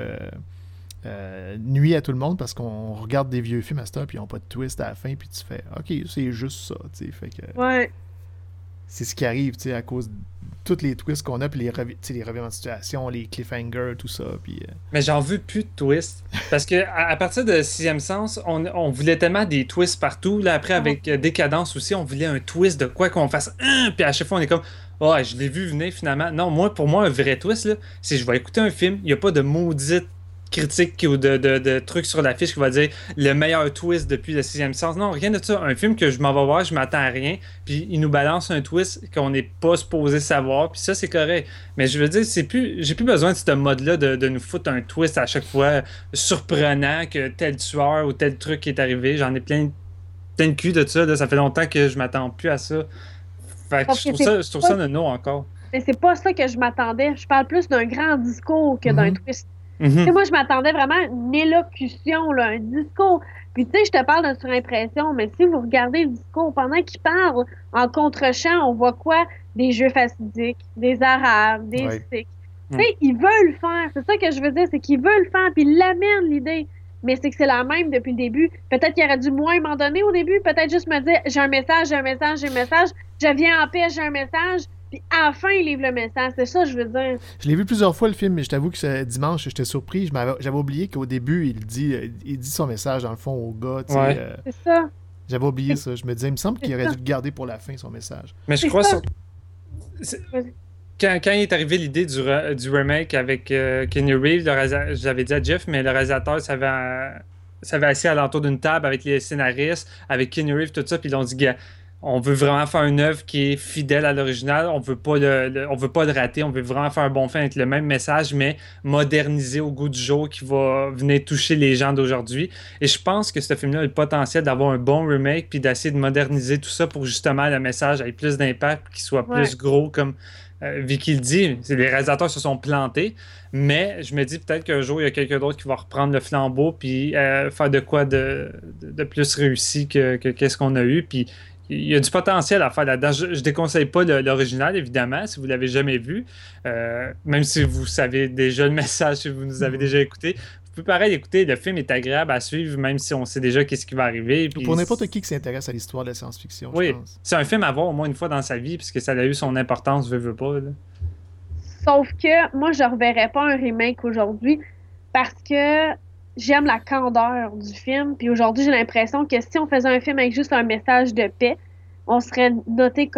nuit à tout le monde parce qu'on regarde des vieux films à cette heure, puis ils n'ont pas de twist à la fin, puis tu fais « Ok, c'est juste ça », tu sais, fait que... Ouais. C'est ce qui arrive, tu sais, à cause de tous les twists qu'on a, puis les revirements de situation, les cliffhangers, tout ça, puis... Mais j'en veux plus de twists. Parce que à partir de Sixième Sens, on voulait tellement des twists partout. Là, après, avec Décadence aussi, on voulait un twist de quoi qu'on fasse. Puis à chaque fois, on est comme... Oh, je l'ai vu venir finalement. Non, pour moi, un vrai twist, là, c'est je vais écouter un film, il n'y a pas de maudite critique ou de trucs sur l'affiche qui va dire le meilleur twist depuis le Sixième Sens. Non, rien de ça. Un film que je m'en vais voir, je m'attends à rien, puis il nous balance un twist qu'on n'est pas supposé savoir, puis ça, c'est correct. Mais je veux dire, j'ai plus besoin de ce mode-là de nous foutre un twist à chaque fois surprenant que tel tueur ou tel truc qui est arrivé. J'en ai plein de cul de ça. Là. Ça fait longtemps que je m'attends plus à ça. Fait que je trouve ça nono encore. Mais c'est pas ça que je m'attendais. Je parle plus d'un grand discours que d'un twist. Mm-hmm. Moi, je m'attendais vraiment à une élocution, là, un discours. Puis, tu sais, je te parle de surimpression, mais si vous regardez le discours, pendant qu'il parle en contre-champ, on voit quoi? Des Juifs assidiques, des Arabes, des Sikhs. Tu sais, ils veulent le faire. C'est ça que je veux dire, c'est qu'ils veulent le faire, puis ils l'amènent, l'idée. Mais c'est que c'est la même depuis le début. Peut-être qu'il aurait dû moins m'en donner au début. Peut-être juste me dire, j'ai un message. Je viens en paix, j'ai un message. Puis à la fin, il livre le message. C'est ça, je veux dire. Je l'ai vu plusieurs fois, le film, mais je t'avoue que dimanche, j'étais surpris. J'avais oublié qu'au début, il dit son message, dans le fond, au gars. C'est ça. J'avais oublié ça. Je me disais, il me semble qu'il aurait dû le garder pour la fin, son message. Mais je crois... Quand il est arrivé l'idée du remake avec Keanu Reeves, j'avais dit à Jeff, mais le réalisateur s'avait assis alentour d'une table avec les scénaristes, avec Keanu Reeves, tout ça, puis ils ont dit, on veut vraiment faire une œuvre qui est fidèle à l'original, on veut pas le rater, on veut vraiment faire un bon film avec le même message, mais modernisé au goût du jour qui va venir toucher les gens d'aujourd'hui. Et je pense que ce film-là a le potentiel d'avoir un bon remake, puis d'essayer de moderniser tout ça pour justement le message ait plus d'impact, qu'il soit plus gros comme... Vicky le dit, les réalisateurs se sont plantés, mais je me dis peut-être qu'un jour, il y a quelqu'un d'autre qui va reprendre le flambeau puis faire de quoi de plus réussi que qu'est-ce qu'on a eu. Puis il y a du potentiel à faire là-dedans. Je déconseille pas l'original, évidemment, si vous l'avez jamais vu. Même si vous savez déjà le message, si vous nous avez déjà écouté. Vous pouvez pareil écouter, le film est agréable à suivre, même si on sait déjà qu'est-ce qui va arriver. Puis pour n'importe qui s'intéresse à l'histoire de la science-fiction, oui, je pense. C'est un film à voir au moins une fois dans sa vie, puisque ça a eu son importance, veut pas. Là. Sauf que moi, je ne reverrais pas un remake aujourd'hui, parce que j'aime la candeur du film. Puis aujourd'hui, j'ai l'impression que si on faisait un film avec juste un message de paix, on serait noté comme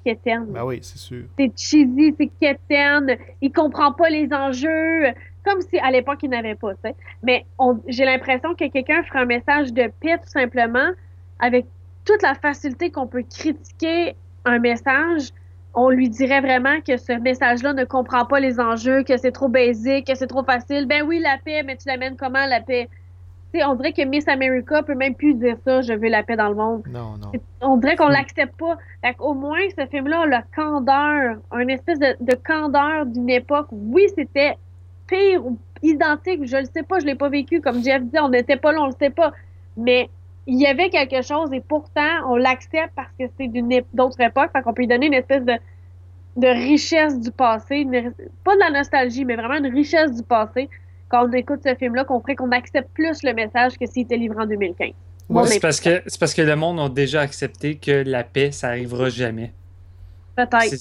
quétaine. Ben oui, c'est sûr. C'est cheesy, c'est quétaine, il comprend pas les enjeux, comme si à l'époque il n'avait pas, tu sais. Mais j'ai l'impression que quelqu'un ferait un message de paix tout simplement, avec toute la facilité qu'on peut critiquer un message, on lui dirait vraiment que ce message-là ne comprend pas les enjeux, que c'est trop basique, que c'est trop facile. Ben oui, la paix, mais tu l'amènes comment, la paix? T'sais, on dirait que Miss America peut même plus dire ça, je veux la paix dans le monde. Non. On dirait qu'on l'accepte pas. Fait qu'au moins, ce film-là a le candeur, une espèce de candeur d'une époque. Oui, c'était pire ou identique, je le sais pas, je l'ai pas vécu. Comme Jeff dit, on n'était pas là, on le sait pas. Mais il y avait quelque chose et pourtant, on l'accepte parce que c'est d'autre époque. Fait qu'on peut lui donner une espèce de richesse du passé. Pas de la nostalgie, mais vraiment une richesse du passé. Quand on écoute ce film-là, qu'on ferait qu'on accepte plus le message que s'il était livré en 2015. Ouais, c'est parce que le monde a déjà accepté que la paix, ça arrivera jamais. Peut-être.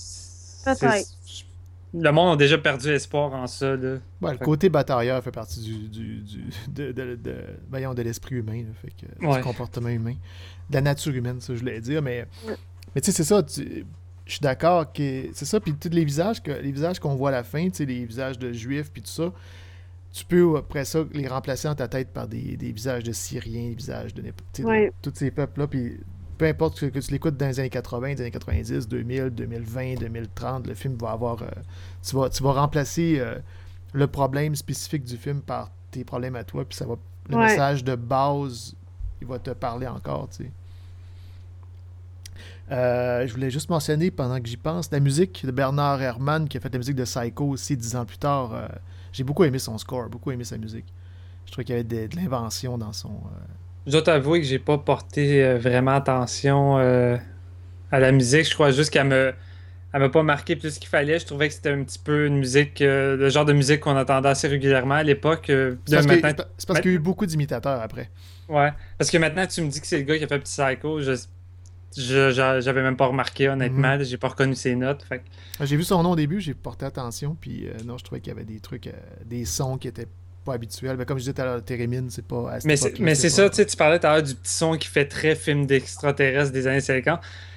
Le monde a déjà perdu espoir en ça. Là. Ouais, le côté batailleur fait partie de l'esprit humain, là, fait que, du comportement humain. De la nature humaine, ça je voulais dire, mais tu sais, c'est ça, je suis d'accord que c'est ça, puis tous les visages qu'on voit à la fin, tu sais, les visages de juifs, puis tout ça, tu peux, après ça, les remplacer dans ta tête par des visages de Syriens, des visages de tous ces peuples-là. Puis peu importe que tu l'écoutes dans les années 80, les années 90, 2000, 2020, 2030, le film va avoir... tu vas remplacer le problème spécifique du film par tes problèmes à toi, puis ça va... Le message de base, il va te parler encore, tu sais. Je voulais juste mentionner, pendant que j'y pense, la musique de Bernard Herrmann, qui a fait la musique de Psycho aussi 10 ans plus tard. J'ai beaucoup aimé son score, beaucoup aimé sa musique. Je trouvais qu'il y avait de l'invention dans son... Je dois t'avouer que j'ai pas porté vraiment attention à la musique. Je crois juste qu'elle m'a pas marqué plus qu'il fallait. Je trouvais que c'était un petit peu une musique, le genre de musique qu'on entendait assez régulièrement à l'époque. C'est parce qu'il y a eu beaucoup d'imitateurs après. Ouais, parce que maintenant tu me dis que c'est le gars qui a fait Psycho. J'avais même pas remarqué, honnêtement. J'ai pas reconnu ses notes. Fait. J'ai vu son nom au début, j'ai porté attention, puis non, je trouvais qu'il y avait des trucs, des sons qui étaient pas habituels. Mais comme je disais tout à l'heure, Térémine, c'est pas... Mais c'est ça, tu sais, tu parlais tout à l'heure du petit son qui fait très film d'extraterrestres des années 50.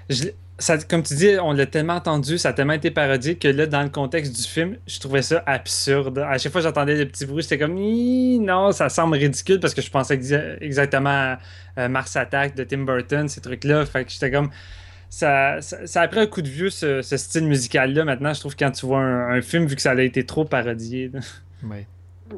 Comme tu dis, on l'a tellement entendu, ça a tellement été parodié que là, dans le contexte du film, je trouvais ça absurde. À chaque fois que j'entendais des petits bruits, j'étais comme non, ça semble ridicule parce que je pensais exactement à Mars Attack de Tim Burton, ces trucs-là. Fait que j'étais comme. Ça a pris un coup de vieux, ce style musical-là. Maintenant, je trouve quand tu vois un film, vu que ça a été trop parodié. Oui.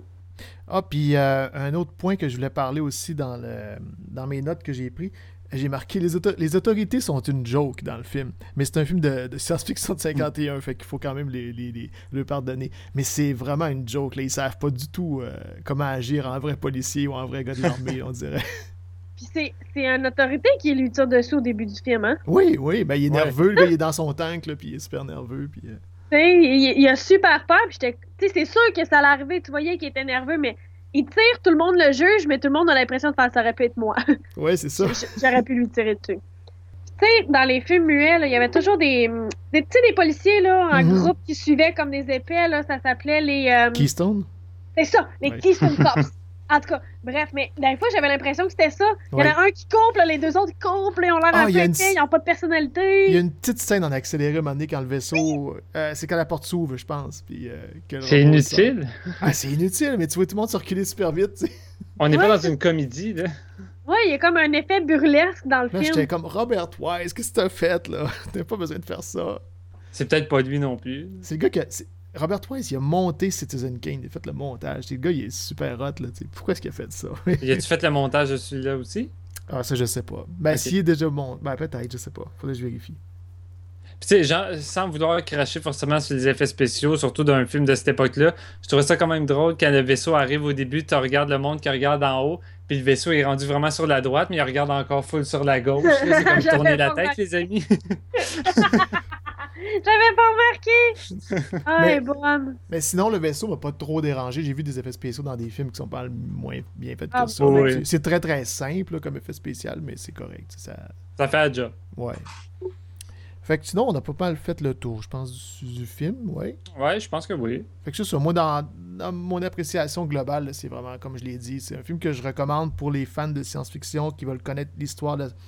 Ah, puis un autre point que je voulais parler aussi dans mes notes que j'ai pris. J'ai marqué les autorités sont une joke dans le film, mais c'est un film de science-fiction de 51, fait qu'il faut quand même le pardonner. Mais c'est vraiment une joke, là. Ils savent pas du tout comment agir en vrai policier ou en vrai gars de l'armée, on dirait. Puis c'est une autorité qui lui tire dessus au début du film, hein? Oui, ben il est nerveux, le gars, il est dans son tank, là, puis il est super nerveux, puis... il a super peur, puis c'est sûr que ça allait arriver, tu voyais qu'il était nerveux, mais... Il tire, tout le monde le juge, mais tout le monde a l'impression de faire ça aurait pu être moi. Oui, c'est ça. J'aurais pu lui tirer dessus. Tu sais, dans les films muets, il y avait toujours des policiers là, en groupe qui suivaient comme des épées. Là, ça s'appelait les... Keystone? C'est ça, les Keystone Cops. En tout cas, bref, mais des fois, j'avais l'impression que c'était ça. Il y en a un qui coupe, les deux autres qui coupent, ils ont l'air un peu épais, ils n'ont pas de personnalité. Il y a une petite scène en accéléré à un moment donné quand le vaisseau... c'est quand la porte s'ouvre, je pense. Puis, c'est inutile. C'est inutile, mais tu vois tout le monde circuler super vite, tu sais. On n'est pas dans une comédie, là. Ouais, il y a comme un effet burlesque dans le là, film. J'étais comme, Robert Wise, qu'est-ce que t'as fait, là? T'as pas besoin de faire ça. C'est peut-être pas lui non plus. C'est le gars qui Robert Wise, il a monté Citizen Kane, il a fait le montage. Le gars, il est super hot, là. T'sais. Pourquoi est-ce qu'il a fait ça? Y a-tu fait le montage de celui-là aussi? Ah, ça, je sais pas. Ben, okay. S'il est déjà monté, ben, peut-être, je sais pas. Faudrait que je vérifie. Puis, tu sais, sans vouloir cracher forcément sur les effets spéciaux, surtout dans un film de cette époque-là, je trouvais ça quand même drôle quand le vaisseau arrive au début, tu regardes le monde qui regarde en haut, puis le vaisseau est rendu vraiment sur la droite, mais il regarde encore full sur la gauche. C'est comme tourner la tête, les amis. J'avais pas remarqué! Ah, elle est bonne! Mais sinon, le vaisseau m'a pas trop dérangé. J'ai vu des effets spéciaux dans des films qui sont pas moins bien faits que ça. Oui. C'est très très simple là, comme effet spécial, mais c'est correct. Ça fait un job. Ouais. Fait que sinon, on a pas mal fait le tour, je pense, du film, ouais. Ouais, je pense que oui. Fait que c'est ça. Moi, dans mon appréciation globale, là, c'est vraiment, comme je l'ai dit, c'est un film que je recommande pour les fans de science-fiction qui veulent connaître l'histoire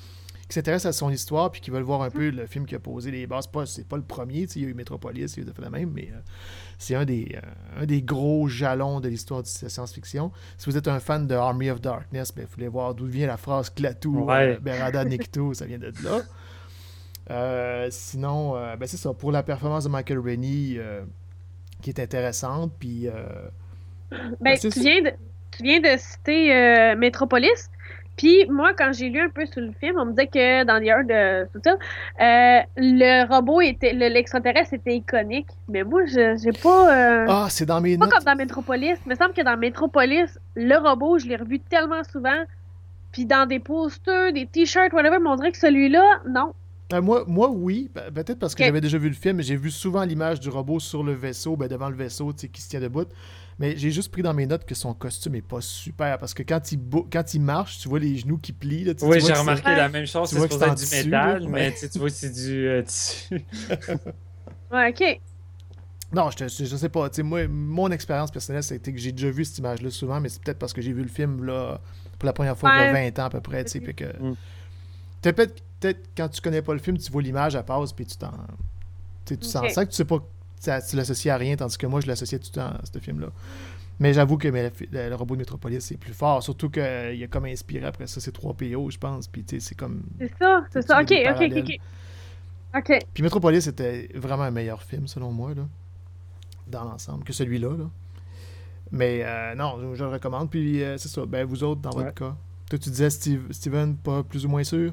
s'intéressent à son histoire puis qui veulent voir un peu le film qui a posé les bases. C'est pas le premier, il y a eu Metropolis, il a fait la même, mais c'est un des gros jalons de l'histoire de la science-fiction. Si vous êtes un fan de Army of Darkness, vous voulez voir d'où vient la phrase Klaatu, Berada Nikto, ça vient de là. Sinon, c'est ça, pour la performance de Michael Rennie, qui est intéressante, puis... tu viens de citer Metropolis. Puis moi, quand j'ai lu un peu sur le film, on me disait que dans The Heart de tout ça, le robot l'extraterrestre était iconique. Mais moi, j'ai pas... c'est dans mes notes. Pas comme dans Metropolis. Il me semble que dans Metropolis, le robot, je l'ai revu tellement souvent. Puis dans des posters, des t-shirts, whatever, mais on dirait que celui-là, non. Moi, oui. Peut-être parce que j'avais déjà vu le film, mais j'ai vu souvent l'image du robot sur le vaisseau, devant le vaisseau, qui se tient debout. Mais j'ai juste pris dans mes notes que son costume est pas super, parce que quand il marche, tu vois les genoux qui plient. Là, oui, j'ai remarqué la même chose. C'est supposé être du métal, là, mais tu vois que c'est du tissu. Ouais, OK. Non, je sais pas. Moi, mon expérience personnelle, c'était que j'ai déjà vu cette image-là souvent, mais c'est peut-être parce que j'ai vu le film là, pour la première fois il y a 20 ans à peu près. Fait que... Peut-être quand tu connais pas le film, tu vois l'image, elle passe, puis tu sens ça que tu sais pas... Tu l'associes à rien, tandis que moi, je l'associais tout le temps à ce film-là. Mais j'avoue que le robot de Metropolis, c'est plus fort. Surtout qu'il a comme inspiré après ça, c'est 3PO, je pense. Puis, c'est comme... C'est ça. OK. Puis Metropolis, c'était vraiment un meilleur film, selon moi, là, dans l'ensemble, que celui-là. Là. Mais non, je le recommande. Puis, c'est ça. Vous autres, dans votre cas. Toi, tu disais, Steven, pas plus ou moins sûr?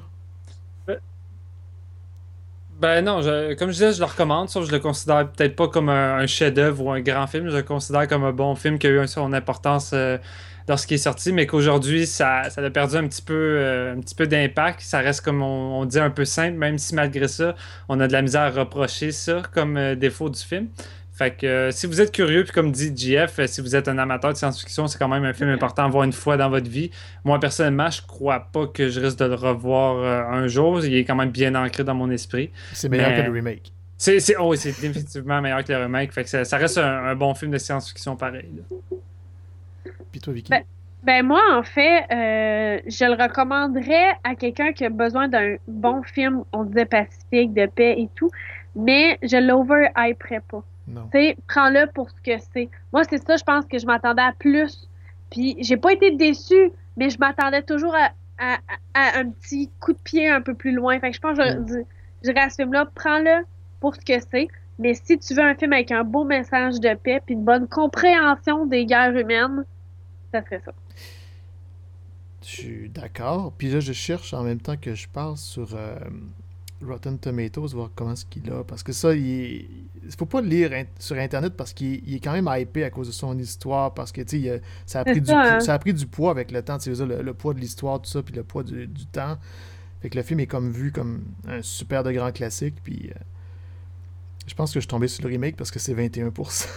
Non, comme je disais, je le recommande, sauf que je le considère peut-être pas comme un chef-d'œuvre ou un grand film. Je le considère comme un bon film qui a eu son importance lorsqu'il est sorti, mais qu'aujourd'hui, ça a perdu un petit peu d'impact. Ça reste, comme on dit, un peu simple, même si malgré ça, on a de la misère à reprocher ça comme défaut du film. Fait que si vous êtes curieux, puis comme dit JF, si vous êtes un amateur de science-fiction, c'est quand même un film important à voir une fois dans votre vie. Moi, personnellement, je crois pas que je risque de le revoir un jour. Il est quand même bien ancré dans mon esprit. C'est meilleur que le remake. C'est définitivement meilleur que le remake. Fait que ça reste un bon film de science-fiction pareil. Puis toi, Vicky? Moi, en fait, je le recommanderais à quelqu'un qui a besoin d'un bon film, on disait pacifique, de paix et tout, mais je l'over-hyperais pas. Tu sais, prends-le pour ce que c'est. Moi, c'est ça, je pense que je m'attendais à plus. Puis, j'ai pas été déçue, mais je m'attendais toujours à un petit coup de pied un peu plus loin. Fait que je pense que je dirais à ce film-là, prends-le pour ce que c'est. Mais si tu veux un film avec un beau message de paix puis une bonne compréhension des guerres humaines, ça serait ça. Je suis d'accord. Puis là, je cherche en même temps que je parle sur Rotten Tomatoes, voir comment est-ce qu'il a. Parce que ça, il faut pas le lire sur Internet parce qu'il est quand même hypé à cause de son histoire. Parce que, tu sais, ça a pris du poids avec le temps. Tu sais, le poids de l'histoire, tout ça, puis le poids du temps. Fait que le film est comme vu comme un super de grand classique. Puis je pense que je suis tombé sur le remake parce que c'est 21%.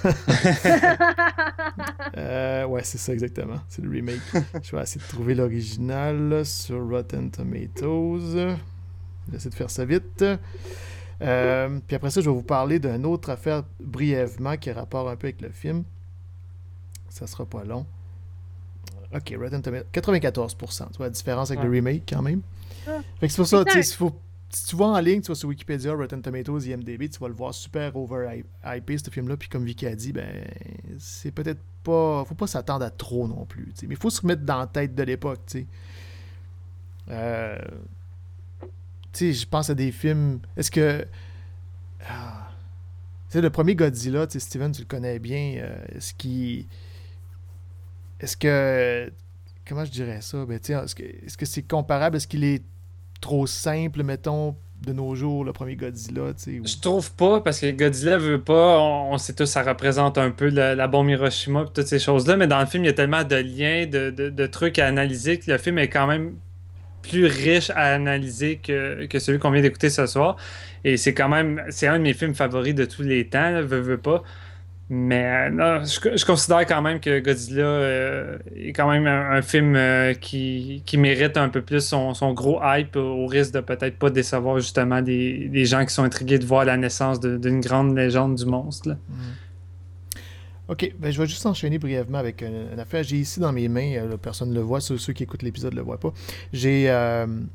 Ouais, c'est ça exactement. C'est le remake. Je vais essayer de trouver l'original sur Rotten Tomatoes. J'essaie de faire ça vite. Puis après ça, je vais vous parler d'une autre affaire brièvement qui a rapport un peu avec le film. Ça sera pas long. OK, Rotten Tomatoes, 94%. Tu vois la différence avec le remake quand même. Fait que c'est pour ça, tu sais, si tu vas en ligne, tu vas sur Wikipédia, Rotten Tomatoes, IMDb, tu vas le voir super over-hypé, ce film-là. Puis comme Vicky a dit, c'est peut-être pas... Faut pas s'attendre à trop non plus. T'sais. Mais il faut se remettre dans la tête de l'époque, tu sais. Tu sais, je pense à des films... Est-ce que... Tu sais, le premier Godzilla, tu sais, Steven, tu le connais bien. Est-ce que... Comment je dirais ça? Est-ce que c'est comparable? Est-ce qu'il est trop simple, mettons, de nos jours, le premier Godzilla? Je trouve pas, parce que Godzilla veut pas, on sait tous, ça représente un peu la bombe Hiroshima et toutes ces choses-là, mais dans le film, il y a tellement de liens, de trucs à analyser que le film est quand même plus riche à analyser que celui qu'on vient d'écouter ce soir. Et c'est un de mes films favoris de tous les temps, là, veux pas. Mais non, je considère quand même que Godzilla est quand même un film qui mérite un peu plus son gros hype, au risque de peut-être pas décevoir justement des gens qui sont intrigués de voir la naissance d'une grande légende du monstre. Là. OK, je vais juste enchaîner brièvement avec une affaire. J'ai ici dans mes mains, personne ne le voit, ceux qui écoutent l'épisode ne le voient pas. J'ai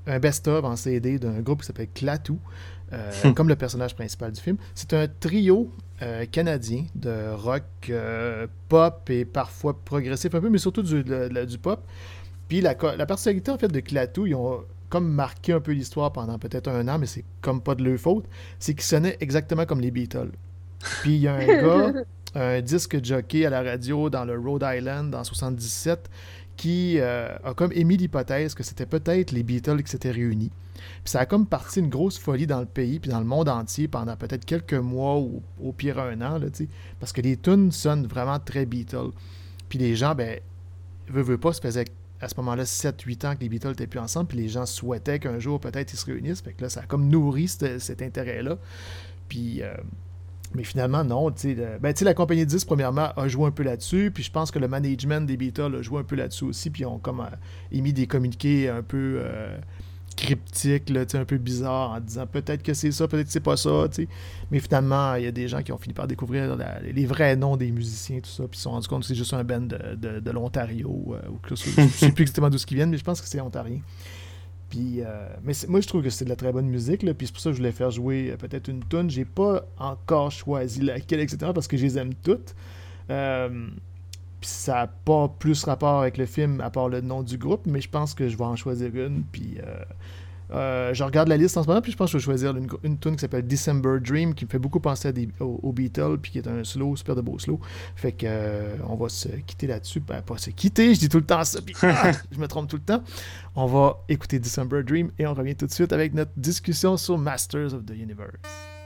un best-of en CD d'un groupe qui s'appelle Klaatu, comme le personnage principal du film. C'est un trio canadien de rock, pop et parfois progressif un peu, mais surtout du pop. Puis la particularité en fait de Klaatu, ils ont comme marqué un peu l'histoire pendant peut-être un an, mais c'est comme pas de leur faute, c'est qu'ils sonnaient exactement comme les Beatles. Puis il y a un gars, un disque jockey à la radio dans le Rhode Island en 77, qui a comme émis l'hypothèse que c'était peut-être les Beatles qui s'étaient réunis. Puis ça a comme parti une grosse folie dans le pays puis dans le monde entier pendant peut-être quelques mois ou au pire un an, là, parce que les tunes sonnent vraiment très Beatles. Puis les gens, veut pas, ça faisait à ce moment-là 7-8 ans que les Beatles n'étaient plus ensemble, puis les gens souhaitaient qu'un jour peut-être ils se réunissent. Fait que là, ça a comme nourri cet intérêt-là. Puis... mais finalement, non. La compagnie de disques, premièrement, a joué un peu là-dessus. Puis je pense que le management des Beatles a joué un peu là-dessus aussi. Puis ils ont comme émis des communiqués un peu cryptiques, là, un peu bizarres, en disant peut-être que c'est ça, peut-être que c'est pas ça. T'sais. Mais finalement, il y a des gens qui ont fini par découvrir les vrais noms des musiciens, tout ça. Puis ils se sont rendus compte que c'est juste un band de l'Ontario. Ou que je ne sais plus exactement d'où ils viennent, mais je pense que c'est ontarien. Puis, moi, je trouve que c'est de la très bonne musique, là, puis c'est pour ça que je voulais faire jouer peut-être une toune. J'ai pas encore choisi laquelle, etc., parce que je les aime toutes. Puis ça n'a pas plus rapport avec le film, à part le nom du groupe, mais je pense que je vais en choisir une. Puis, je regarde la liste en ce moment, puis je pense que je vais choisir une toune qui s'appelle December Dream, qui me fait beaucoup penser aux Beatles, puis qui est un slow, super de beau slow. Fait que on va se quitter là-dessus. Pas se quitter, je dis tout le temps ça, puis je me trompe tout le temps. On va écouter December Dream et on revient tout de suite avec notre discussion sur Masters of the Universe.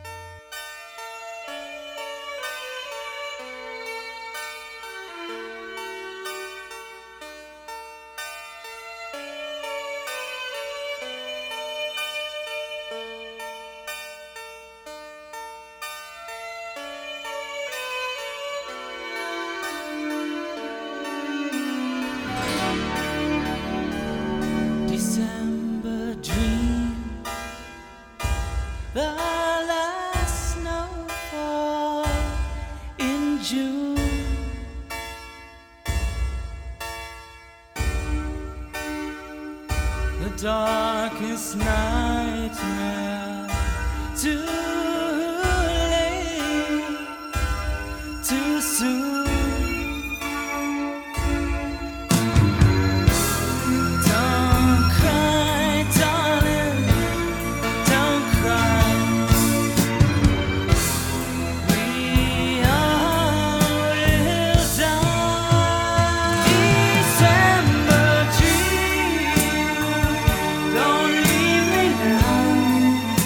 Darkest nightmare, too late, too soon. Don't cry, darling, don't cry. We all will die. December dream. Don't leave me now.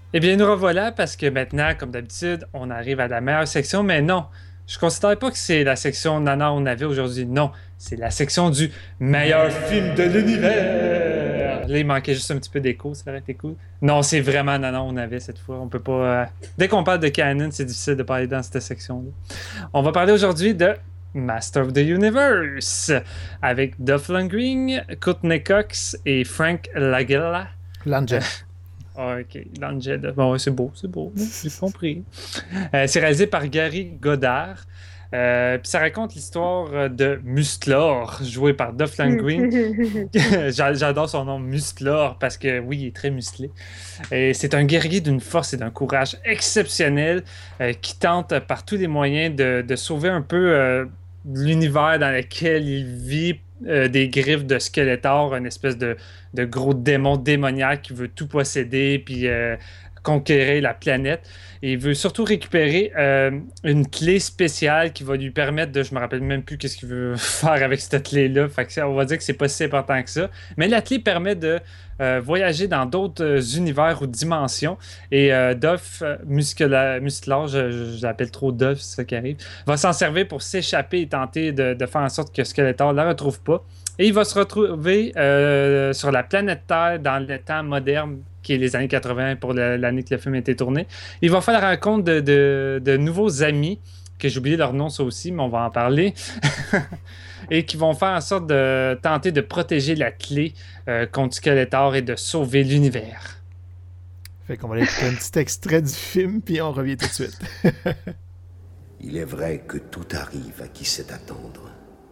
Eh bien, nous revoilà parce que maintenant, comme d'habitude, on arrive à la meilleure section, mais non, je ne considère pas que c'est la section Nana on avait aujourd'hui. Non, c'est la section du meilleur film de l'univers. Là, il manquait juste un petit peu d'écho, ça aurait été cool. Non, c'est vraiment Nana on avait cette fois. On peut pas. Dès qu'on parle de canon, c'est difficile de parler dans cette section-là. On va parler aujourd'hui de Master of the Universe avec Dolph Lundgren, Courtney Cox et Frank Langella. Ok, Langella. Bon, c'est beau, j'ai compris. C'est réalisé par Gary Goddard. Puis ça raconte l'histoire de Musclor, joué par Dolph Lundgren. J'adore son nom, Musclor, parce que oui, il est très musclé. Et c'est un guerrier d'une force et d'un courage exceptionnel qui tente par tous les moyens de sauver un peu l'univers dans lequel il vit des griffes de Skeletor, une espèce de gros démon démoniaque qui veut tout posséder puis conquérir la planète. Et il veut surtout récupérer une clé spéciale qui va lui permettre de... Je me rappelle même plus qu'est-ce qu'il veut faire avec cette clé-là. Fait que on va dire que c'est pas si important que ça. Mais la clé permet de voyager dans d'autres univers ou dimensions. Et Dolph Musclor, je l'appelle trop Dolph, c'est ça qui arrive, va s'en servir pour s'échapper et tenter de faire en sorte que Skeletor ne la retrouve pas. Et il va se retrouver sur la planète Terre dans le temps moderne, qui est les années 80 pour l'année que le film a été tourné. Il va faire la rencontre de nouveaux amis, que j'ai oublié leur nom ça aussi, mais on va en parler, et qui vont faire en sorte de tenter de protéger la clé contre Skeletor et de sauver l'univers. Fait qu'on va aller écouter un petit extrait du film, puis on revient tout de suite. Il est vrai que tout arrive à qui sait attendre.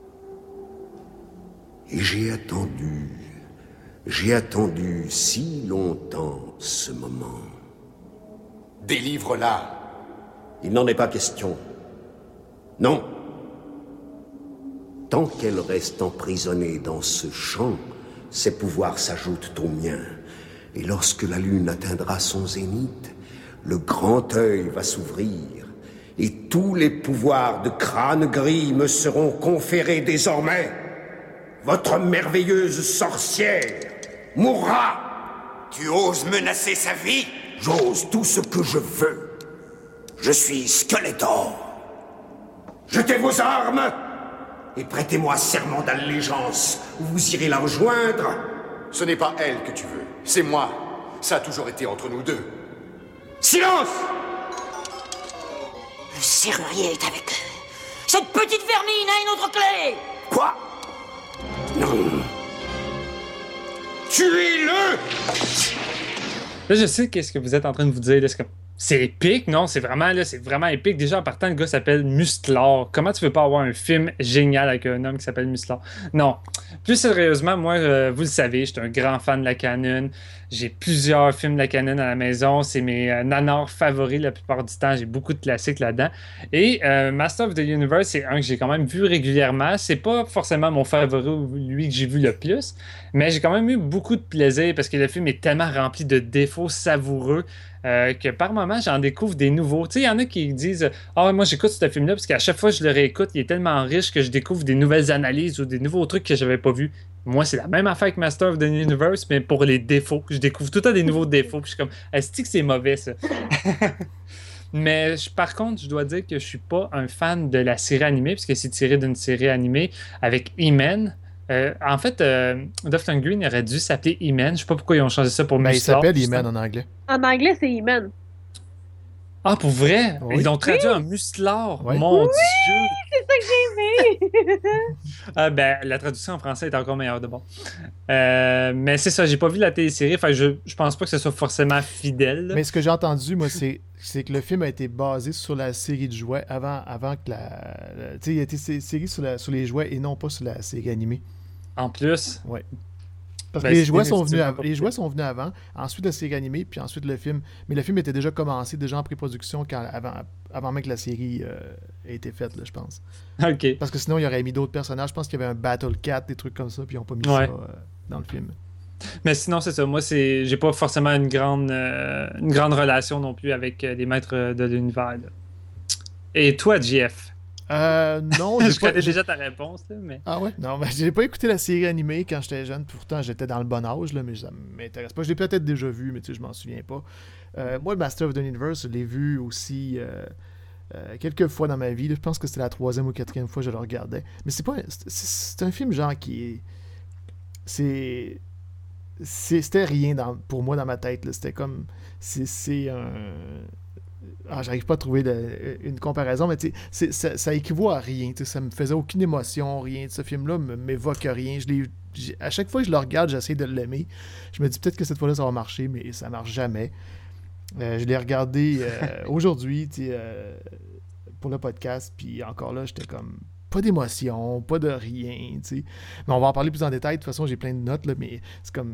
Et j'ai attendu si longtemps ce moment. Délivre-la. Il n'en est pas question. Non. Tant qu'elle reste emprisonnée dans ce champ, ses pouvoirs s'ajoutent aux miens. Et lorsque la lune atteindra son zénith, le grand œil va s'ouvrir. Et tous les pouvoirs de Crâne Gris me seront conférés désormais. Votre merveilleuse sorcière mourra. Tu oses menacer sa vie? J'ose tout ce que je veux. Je suis Skeletor. Jetez vos armes et prêtez-moi serment d'allégeance ou vous irez la rejoindre. Ce n'est pas elle que tu veux, c'est moi. Ça a toujours été entre nous deux. Silence! Le serrurier est avec eux. Cette petite vermine a une autre clé. Quoi? Non. Tuez-le! Là, je sais qu'est-ce que vous êtes en train de vous dire. Là, c'est épique, non? C'est vraiment épique. Déjà, en partant, le gars s'appelle Musclor. Comment tu veux pas avoir un film génial avec un homme qui s'appelle Musclor? Non. Plus sérieusement, moi, vous le savez, je suis un grand fan de la canon. J'ai plusieurs films de la canon à la maison. C'est mes nanars favoris la plupart du temps. J'ai beaucoup de classiques là-dedans. Et Master of the Universe, c'est un que j'ai quand même vu régulièrement. C'est pas forcément mon favori, lui que j'ai vu le plus, mais j'ai quand même eu beaucoup de plaisir parce que le film est tellement rempli de défauts savoureux que par moments, j'en découvre des nouveaux. Tu sais, il y en a qui disent « Ah, moi, j'écoute ce film-là parce qu'à chaque fois que je le réécoute, il est tellement riche que je découvre des nouvelles analyses ou des nouveaux trucs que je n'avais pas vus. » Moi, c'est la même affaire avec Master of the Universe, mais pour les défauts. Je découvre tout le temps des nouveaux défauts. Puis je suis comme « Est-ce que c'est mauvais, ça? » Mais par contre, je dois dire que je suis pas un fan de la série animée puisque c'est tiré d'une série animée avec He-Man. En fait, Dolph Lundgren aurait dû s'appeler He-Man. Je sais pas pourquoi ils ont changé ça pour Musclor. Il s'appelle He-Man en anglais. En anglais, c'est He-Man. Ah, pour vrai? Oui. Ils l'ont traduit en Musclor. Oui. Mon Oui, Dieu! c'est ça que j'ai aimé. Ben, la traduction en français est encore meilleure de bon. Mais c'est ça, j'ai pas vu la télésérie. Enfin, je pense pas que ce soit forcément fidèle. Mais ce que j'ai entendu, moi, c'est que le film a été basé sur la série de jouets avant que tu sais, il a été série sur les jouets et non pas sur la série animée. En plus? Oui. Parce que les jouets sont venus avant, ensuite la série animée, puis ensuite le film. Mais le film était déjà commencé, déjà en pré-production avant même que la série ait été faite, là, je pense. OK. Parce que sinon, il y aurait mis d'autres personnages. Je pense qu'il y avait un Battle Cat, des trucs comme ça, puis ils n'ont pas mis ça dans le film. Mais sinon, c'est ça. Moi, j'ai pas forcément une grande relation non plus avec les maîtres de l'univers. Là. Et toi, JF? Non, Je connais déjà ta réponse, là, mais... Ah ouais? Non, mais j'ai pas écouté la série animée quand j'étais jeune. Pourtant, j'étais dans le bon âge, là, mais ça m'intéresse pas. Je l'ai peut-être déjà vu, mais tu sais, je m'en souviens pas. Moi, le Master of the Universe, je l'ai vu aussi quelques fois dans ma vie. Là. Je pense que c'était la 3e ou 4e fois que je le regardais. Mais c'est un film genre qui est... C'était rien pour moi dans ma tête. Là. C'était comme... C'est un... j'arrive pas à trouver une comparaison, mais ça équivaut à rien. Ça me faisait aucune émotion, rien. Ce film-là m'évoque rien. À chaque fois que je le regarde, j'essaie de l'aimer. Je me dis peut-être que cette fois-là, ça va marcher, mais ça marche jamais. Je l'ai regardé aujourd'hui pour le podcast, puis encore là, j'étais comme... Pas d'émotion, pas de rien, tu sais. Mais on va en parler plus en détail. De toute façon, j'ai plein de notes, là, mais c'est comme...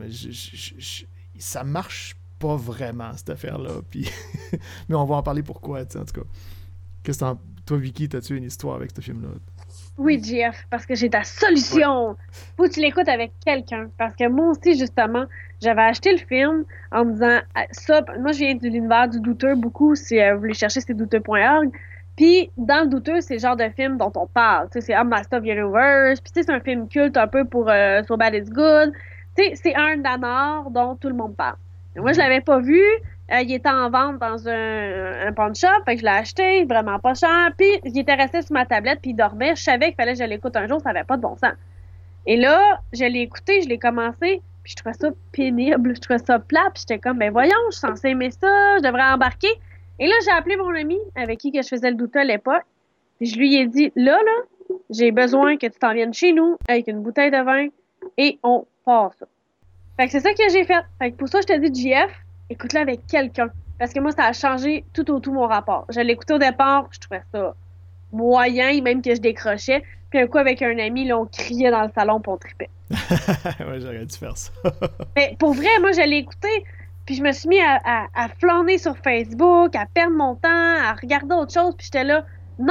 ça marche pas vraiment, cette affaire-là. Puis mais on va en parler pourquoi, tu sais, en tout cas. Toi, Vicky, t'as-tu une histoire avec ce film-là? Oui, Jeff, parce que j'ai ta solution. Ouais. Faut que tu l'écoutes avec quelqu'un. Parce que moi aussi, justement, j'avais acheté le film en me disant... ça, moi, je viens de l'univers du douteux beaucoup. Si vous voulez chercher, c'est douteux.org. Puis, dans le douteux, c'est le genre de film dont on parle. Tu sais, c'est Master of the Universe. Puis, tu sais, c'est un film culte un peu pour So Bad It's Good. Tu sais, c'est un nanar dont tout le monde parle. Et moi, je l'avais pas vu. Il était en vente dans un pawn shop. Fait que je l'ai acheté, vraiment pas cher. Puis, il était resté sur ma tablette, puis il dormait. Je savais qu'il fallait que je l'écoute un jour. Ça avait pas de bon sens. Et là, je l'ai écouté, je l'ai commencé. Puis, je trouvais ça pénible. Je trouvais ça plat. Puis, j'étais comme, ben voyons, je suis censée aimer ça. Je devrais embarquer. Et là, j'ai appelé mon ami avec qui que je faisais le douteux à l'époque. Puis je lui ai dit, là, j'ai besoin que tu t'en viennes chez nous avec une bouteille de vin et on part ça. Fait que c'est ça que j'ai fait. Fait que pour ça, je te dis, JF, écoute-le avec quelqu'un. Parce que moi, ça a changé tout au tout mon rapport. Je l'ai écouté au départ, je trouvais ça moyen, même que je décrochais. Puis un coup, avec un ami, là, on criait dans le salon pour on tripait. Ouais, j'aurais dû faire ça. Mais pour vrai, moi, je l'ai écouté. Puis je me suis mis à flâner sur Facebook, à perdre mon temps, à regarder autre chose. Puis j'étais là, non,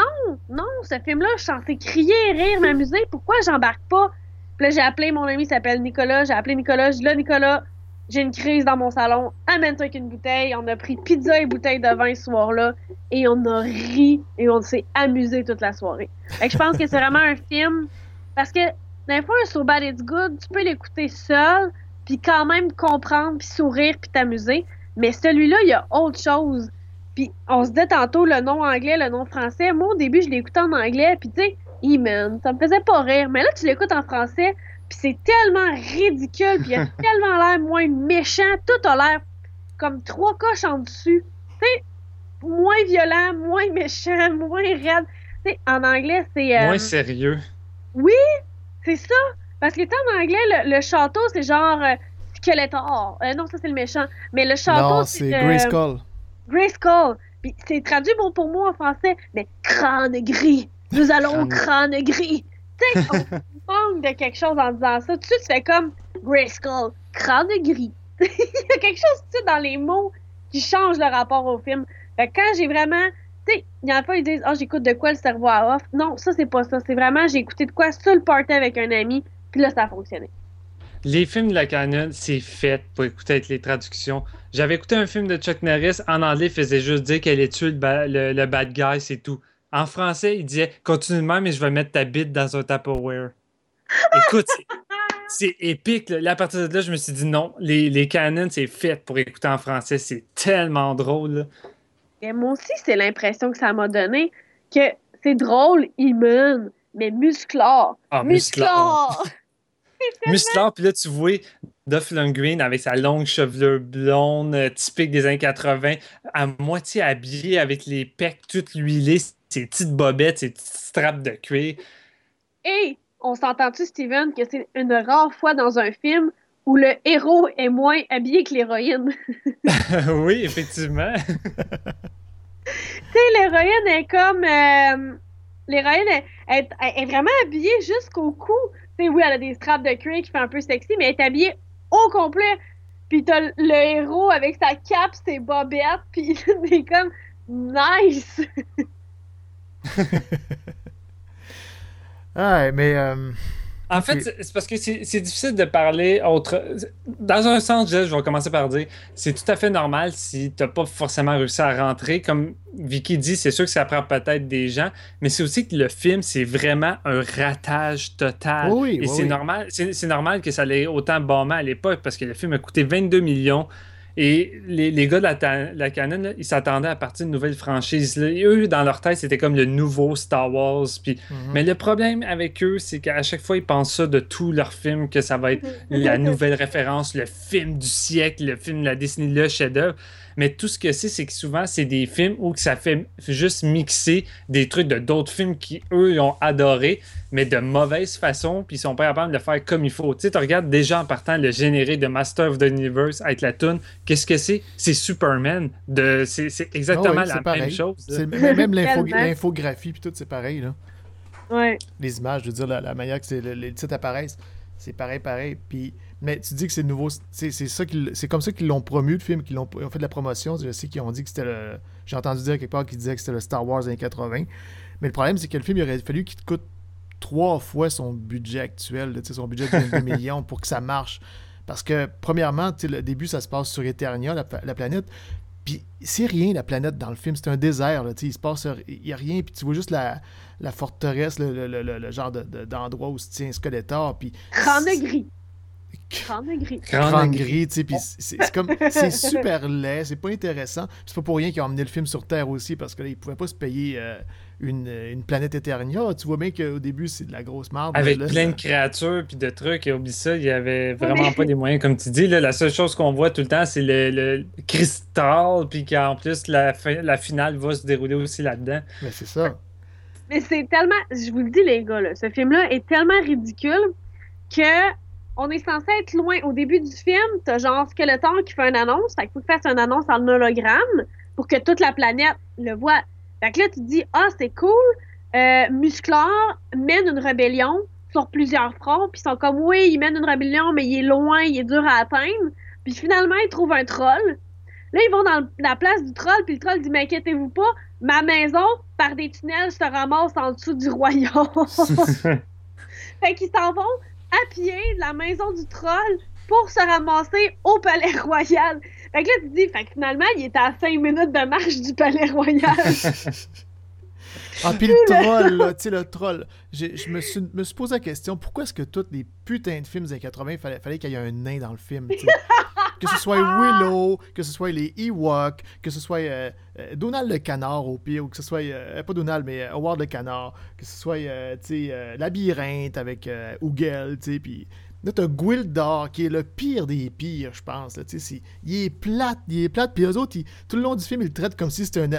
ce film-là, je suis censée crier, rire, m'amuser. Pourquoi j'embarque pas? Puis là, j'ai appelé mon ami, il s'appelle Nicolas. J'ai appelé Nicolas. Je dis là, Nicolas, j'ai une crise dans mon salon. Amène-toi avec une bouteille. On a pris pizza et bouteille de vin ce soir-là. Et on a ri et on s'est amusé toute la soirée. Fait que je pense que c'est vraiment un film. Parce que, des fois, un So Bad It's Good, tu peux l'écouter seul, puis quand même comprendre, puis sourire, puis t'amuser. Mais celui-là, il y a autre chose. Puis on se dit tantôt le nom anglais, le nom français. Moi, au début, je l'écoutais en anglais, puis tu sais, man, ça me faisait pas rire. Mais là, tu l'écoutes en français, puis c'est tellement ridicule, puis il a tellement l'air moins méchant. Tout a l'air comme 3 coches en dessus. Tu sais, moins violent, moins méchant, moins raide. Tu sais, en anglais, c'est... moins sérieux. Oui, c'est ça. Parce que, en anglais, le château, c'est genre Skeletor. Non, ça, c'est le méchant. Mais le château, non, c'est Grayskull. Grayskull. Puis c'est traduit bon pour moi en français. Mais crâne gris. Nous allons au crâne gris. Tu sais, on manque de quelque chose en disant ça. Tout de suite, tu fais comme Grayskull, crâne gris. Il y a quelque chose, tu sais, dans les mots qui change le rapport au film. Fait que quand j'ai vraiment... Tu sais, il y en a pas, ils disent « Ah, j'écoute de quoi le cerveau à off? » Non, ça, c'est pas ça. C'est vraiment, j'ai écouté de quoi sur le party avec un ami. Puis là, ça a fonctionné. Les films de la canon, c'est fait pour écouter avec les traductions. J'avais écouté un film de Chuck Norris. En anglais, il faisait juste dire qu'elle allait tuer le bad guy, c'est tout. En français, il disait « Continue de même, mais je vais mettre ta bite dans un Tupperware. » Écoute, c'est épique. Là, à partir de là, je me suis dit non, les canons, c'est fait pour écouter en français. C'est tellement drôle. Là. Et moi aussi, c'est l'impression que ça m'a donné que c'est drôle, immune, mais musclard. Ah, musclard! Musclard, puis là, tu vois Dolph Lundgren avec sa longue chevelure blonde, typique des années 80, à moitié habillé avec les pecs toutes huilées, ses petites bobettes, ses petites straps de cuir. Et on s'entend-tu, Steven, que c'est une rare fois dans un film où le héros est moins habillé que l'héroïne? Oui, effectivement. Tu sais, l'héroïne est comme... l'héroïne est vraiment habillée jusqu'au cou. Tu sais, oui, elle a des straps de cuir qui fait un peu sexy, mais elle est habillée au complet. Puis t'as le héros avec sa cape, ses bobettes, puis c'est comme nice. Ah, mais En fait, c'est parce que c'est difficile de parler autre. Dans un sens, je vais commencer par dire, c'est tout à fait normal si t'as pas forcément réussi à rentrer. Comme Vicky dit, c'est sûr que ça prend peut-être des gens, mais c'est aussi que le film, c'est vraiment un ratage total. Oui, et c'est normal, c'est normal que ça l'ait autant bombé à l'époque parce que le film a coûté 22 millions. Et les gars de la Canon, là, ils s'attendaient à partir de nouvelles franchises. Là. Et eux, dans leur tête, c'était comme le nouveau Star Wars. Puis... Mais le problème avec eux, c'est qu'à chaque fois, ils pensent ça de tous leurs films, que ça va être la nouvelle référence, le film du siècle, le film de la décennie, le chef-d'œuvre. Mais tout ce que c'est que souvent, c'est des films où que ça fait juste mixer des trucs de d'autres films qui, eux, ont adoré, mais de mauvaise façon, puis ils sont pas capables de le faire comme il faut. Tu sais, tu regardes déjà en partant le générique de Master of the Universe avec la toune. Qu'est-ce que c'est? C'est Superman. C'est exactement la même chose. C'est même l'infographie, puis tout, c'est pareil. Là. Ouais. Les images, je veux dire, la manière que les titres apparaissent, c'est pareil. Puis, mais tu dis que c'est nouveau. C'est comme ça qu'ils l'ont promu, le film, ils ont fait de la promotion. Je sais qu'ils ont dit que c'était le. J'ai entendu dire quelque part qu'ils disaient que c'était le Star Wars années 80. Mais le problème, c'est que le film, il aurait fallu qu'il te coûte 3 fois son budget actuel, son budget de 22 millions pour que ça marche. Parce que, premièrement, le début, ça se passe sur Eternia, la planète. Puis, c'est rien, la planète, dans le film. C'est un désert. Là, il se passe... Il n'y a rien. Puis, tu vois juste la forteresse, le genre d'endroit où se tient Skeletor. Puis... Crâne gris. Crâne gris, tu sais. Puis, c'est super laid. C'est pas intéressant. Puis c'est pas pour rien qu'ils ont emmené le film sur Terre aussi, parce que là, ils pouvaient pas se payer... une planète Eternia. Tu vois bien qu'au début, c'est de la grosse merde. Avec là, plein de créatures puis de trucs, et oublie ça, il y avait vraiment pas les moyens, comme tu dis. Là, la seule chose qu'on voit tout le temps, c'est le cristal, puis qu'en plus, la finale va se dérouler aussi là-dedans. Mais c'est ça. Mais c'est tellement... Je vous le dis, les gars, là, ce film-là est tellement ridicule que on est censé être loin. Au début du film, t'as genre Skeletor qui fait une annonce. Fait qu'il faut qu'il fasse une annonce en hologramme pour que toute la planète le voit. Fait que là, tu te dis, c'est cool. Musclor mène une rébellion sur plusieurs fronts, puis ils sont comme, oui, il mène une rébellion, mais il est loin, il est dur à atteindre. Puis finalement, ils trouvent un troll. Là, ils vont dans la place du troll, puis le troll dit, mais inquiétez-vous pas, ma maison, par des tunnels, se ramasse en dessous du royaume. Fait qu'ils s'en vont à pied de la maison du troll pour se ramasser au palais royal. Fait que là, tu te dis, fait que finalement, il est à 5 minutes de marche du palais royal. Puis le troll, là, tu sais, le troll. Je me suis posé la question, pourquoi est-ce que tous les putains de films des années 80, fallait qu'il y ait un nain dans le film, tu sais? Que ce soit Willow, que ce soit les Ewoks, que ce soit Donald le canard au pire, ou que ce soit, pas Donald, mais Howard le canard, que ce soit, tu sais, Labyrinthe avec Oogel, tu sais, puis... Là, t'as Gwildor, qui est le pire des pires, je pense. Là, il est plate, puis eux autres, tout le long du film, ils le traitent comme si c'était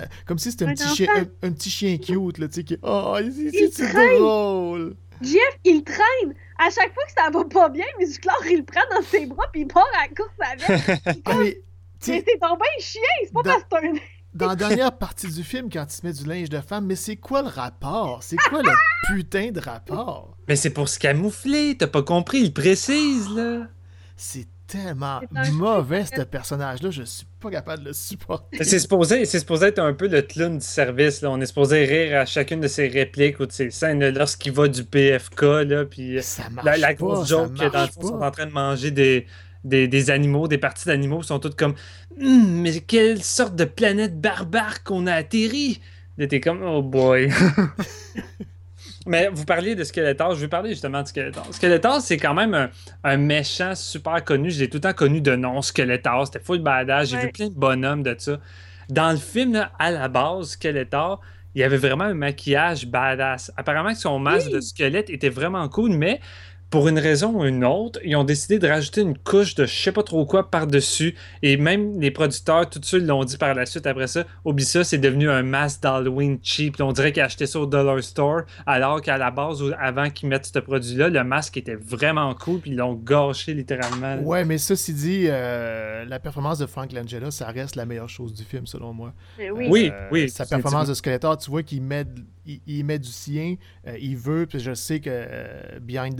un petit chien cute, là, tu sais, qui... c'est drôle! Jeff, il traîne! À chaque fois que ça va pas bien, Musclor, il le prend dans ses bras, puis il part à la course avec. Mais c'est ton bien chien, c'est pas parce que c'est un... Dans la dernière partie du film, quand il se met du linge de femme, mais c'est quoi le rapport? C'est quoi le putain de rapport? Mais c'est pour se camoufler, t'as pas compris, il précise, là. C'est tellement mauvais, ce personnage-là, je suis pas capable de le supporter. C'est supposé être un peu le clown du service, là. On est supposé rire à chacune de ses répliques ou de ses scènes, là, lorsqu'il va du PFK, là, puis la grosse joke que dans le fond, ils sont en train de manger des animaux, des parties d'animaux qui sont toutes comme mais quelle sorte de planète barbare qu'on a atterri! Là, t'es comme oh boy! Mais vous parliez de Skeletor, je vais parler justement de Skeletor. Skeletor, c'est quand même un méchant super connu. Je l'ai tout le temps connu de nom, Skeletor. C'était full badass. J'ai vu plein de bonhommes de ça. Dans le film, là, à la base, Skeletor, il y avait vraiment un maquillage badass. Apparemment que son masque de squelette était vraiment cool, mais pour une raison ou une autre, ils ont décidé de rajouter une couche de je sais pas trop quoi par-dessus. Et même les producteurs, tout ceux l'ont dit par la suite après ça, oublie ça, c'est devenu un masque d'Halloween cheap. On dirait qu'ils achetaient ça au Dollar Store, alors qu'à la base, avant qu'ils mettent ce produit-là, le masque était vraiment cool, puis ils l'ont gâché littéralement. Ouais, mais ceci dit, la performance de Frank Langella, ça reste la meilleure chose du film, selon moi. Oui. Sa performance de Skeletor, tu vois qu'il met du sien, il veut, puis je sais que behind the scenes,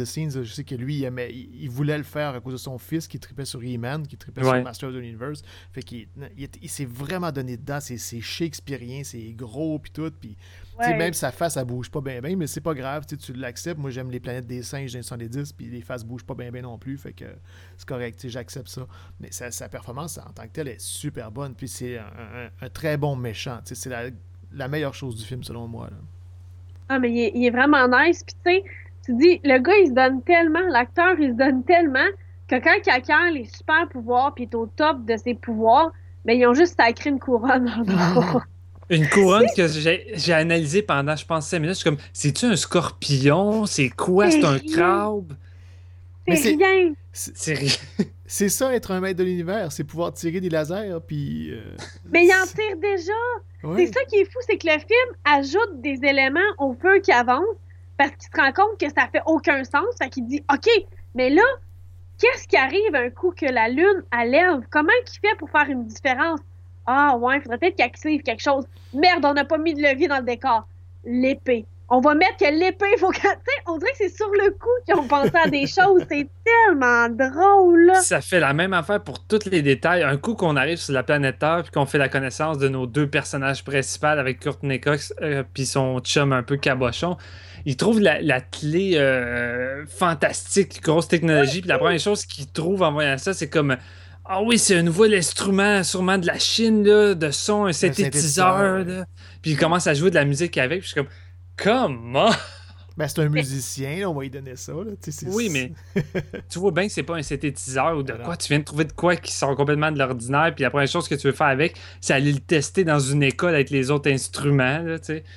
Je sais que lui, il voulait le faire à cause de son fils qui tripait sur He-Man, qui tripait Ouais. sur Master of the Universe. Fait qu'il il s'est vraiment donné dedans. C'est shakespearien, c'est gros, puis tout. Puis, tu sais, Ouais. même sa face, elle bouge pas bien, mais c'est pas grave. Tu l'acceptes. Moi, j'aime les planètes des singes dans les 70, puis les faces bougent pas bien non plus. Fait que c'est correct, tu sais, j'accepte ça. Mais sa performance en tant que telle est super bonne. Puis c'est un très bon méchant. Tu sais, c'est la meilleure chose du film, selon moi. Là. Ah, mais il est vraiment nice. Puis tu sais, tu dis, le gars, il se donne tellement, l'acteur, il se donne tellement que quand il acquiert les super pouvoirs puis il est au top de ses pouvoirs, ben ils ont juste sacré une couronne en dehors. Une couronne que j'ai analysée pendant, je pense, 5 minutes. Je suis comme, c'est-tu un scorpion? C'est quoi? C'est un crabe? C'est rien. C'est rien. C'est ça, être un maître de l'univers. C'est pouvoir tirer des lasers, puis... Mais il en tire déjà. Ouais. C'est ça qui est fou, c'est que le film ajoute des éléments au feu qui avance parce qu'il se rend compte que ça fait aucun sens. Fait qu'il dit, OK, mais là, qu'est-ce qui arrive un coup que la lune, elle lève? Comment qu'il fait pour faire une différence? Ah ouais, il faudrait peut-être qu'il active quelque chose. Merde, on n'a pas mis de levier dans le décor. L'épée. On va mettre que l'épée, il faut que... Tu sais, on dirait que c'est sur le coup qu'ils ont pensé à des choses. C'est tellement drôle, là. Ça fait la même affaire pour tous les détails. Un coup qu'on arrive sur la planète Terre puis qu'on fait la connaissance de nos deux personnages principaux avec Courtney Cox puis son chum un peu cabochon, ils trouvent la clé fantastique, grosse technologie. Puis la première chose qu'ils trouvent en voyant ça, c'est comme... Ah oui, c'est un nouvel instrument, sûrement de la Chine, là, de son, un synthétiseur. Là. Puis ils commencent à jouer de la musique avec. Puis je suis comme... Comment? Ben, c'est un musicien, là, on va lui donner ça. Là. Oui, mais tu vois bien que c'est pas un synthétiseur ou de quoi. Tu viens de trouver de quoi qui sort complètement de l'ordinaire, puis la première chose que tu veux faire avec, c'est aller le tester dans une école avec les autres instruments. Là, tu sais.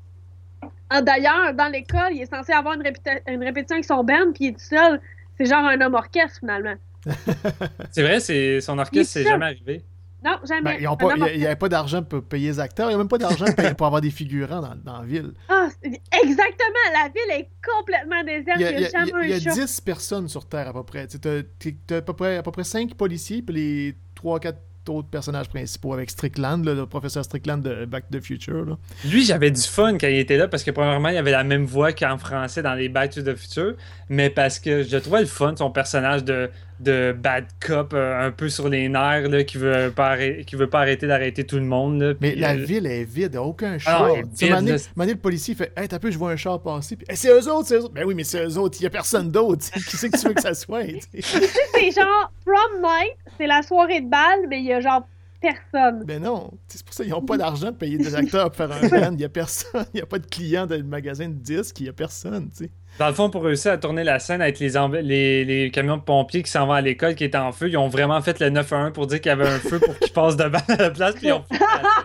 Ah, d'ailleurs, dans l'école, il est censé avoir une répétition avec son band, puis il est tout seul. C'est genre un homme orchestre, finalement. C'est vrai, son orchestre, c'est jamais arrivé. Non, jamais. Ben, il n'y avait pas d'argent pour payer les acteurs. Il n'y a même pas d'argent pour avoir des figurants dans la ville. Ah, exactement. La ville est complètement déserte. Il y a 10 personnes sur Terre à peu près. Tu as à peu près 5 policiers puis les 3-4 autres personnages principaux avec Strickland, le professeur Strickland de Back to the Future. Là. Lui, j'avais du fun quand il était là parce que premièrement, il avait la même voix qu'en français dans les Back to the Future, mais parce que je trouvais le fun, son personnage de bad cop un peu sur les nerfs là, qui veut pas arrêter d'arrêter tout le monde. Là, mais puis, la ville est vide, il n'y a aucun char. Le policier fait hey, t'as peu, je vois un char passer. Puis, hey, c'est eux autres. Ben oui, mais c'est eux autres, il n'y a personne d'autre. Qui c'est que tu veux que ça soit? C'est genre prom night, c'est la soirée de bal, mais il y a genre personne. Ben non, c'est pour ça qu'ils n'ont pas d'argent de payer des acteurs pour faire un band. Il n'y a personne, il n'y a pas de clients de magasin de disques, il n'y a personne. T'sais. Dans le fond, pour réussir à tourner la scène avec les camions de pompiers qui s'en vont à l'école qui étaient en feu, ils ont vraiment fait le 911 pour dire qu'il y avait un feu pour qu'ils passent devant à la place, puis ils ont fait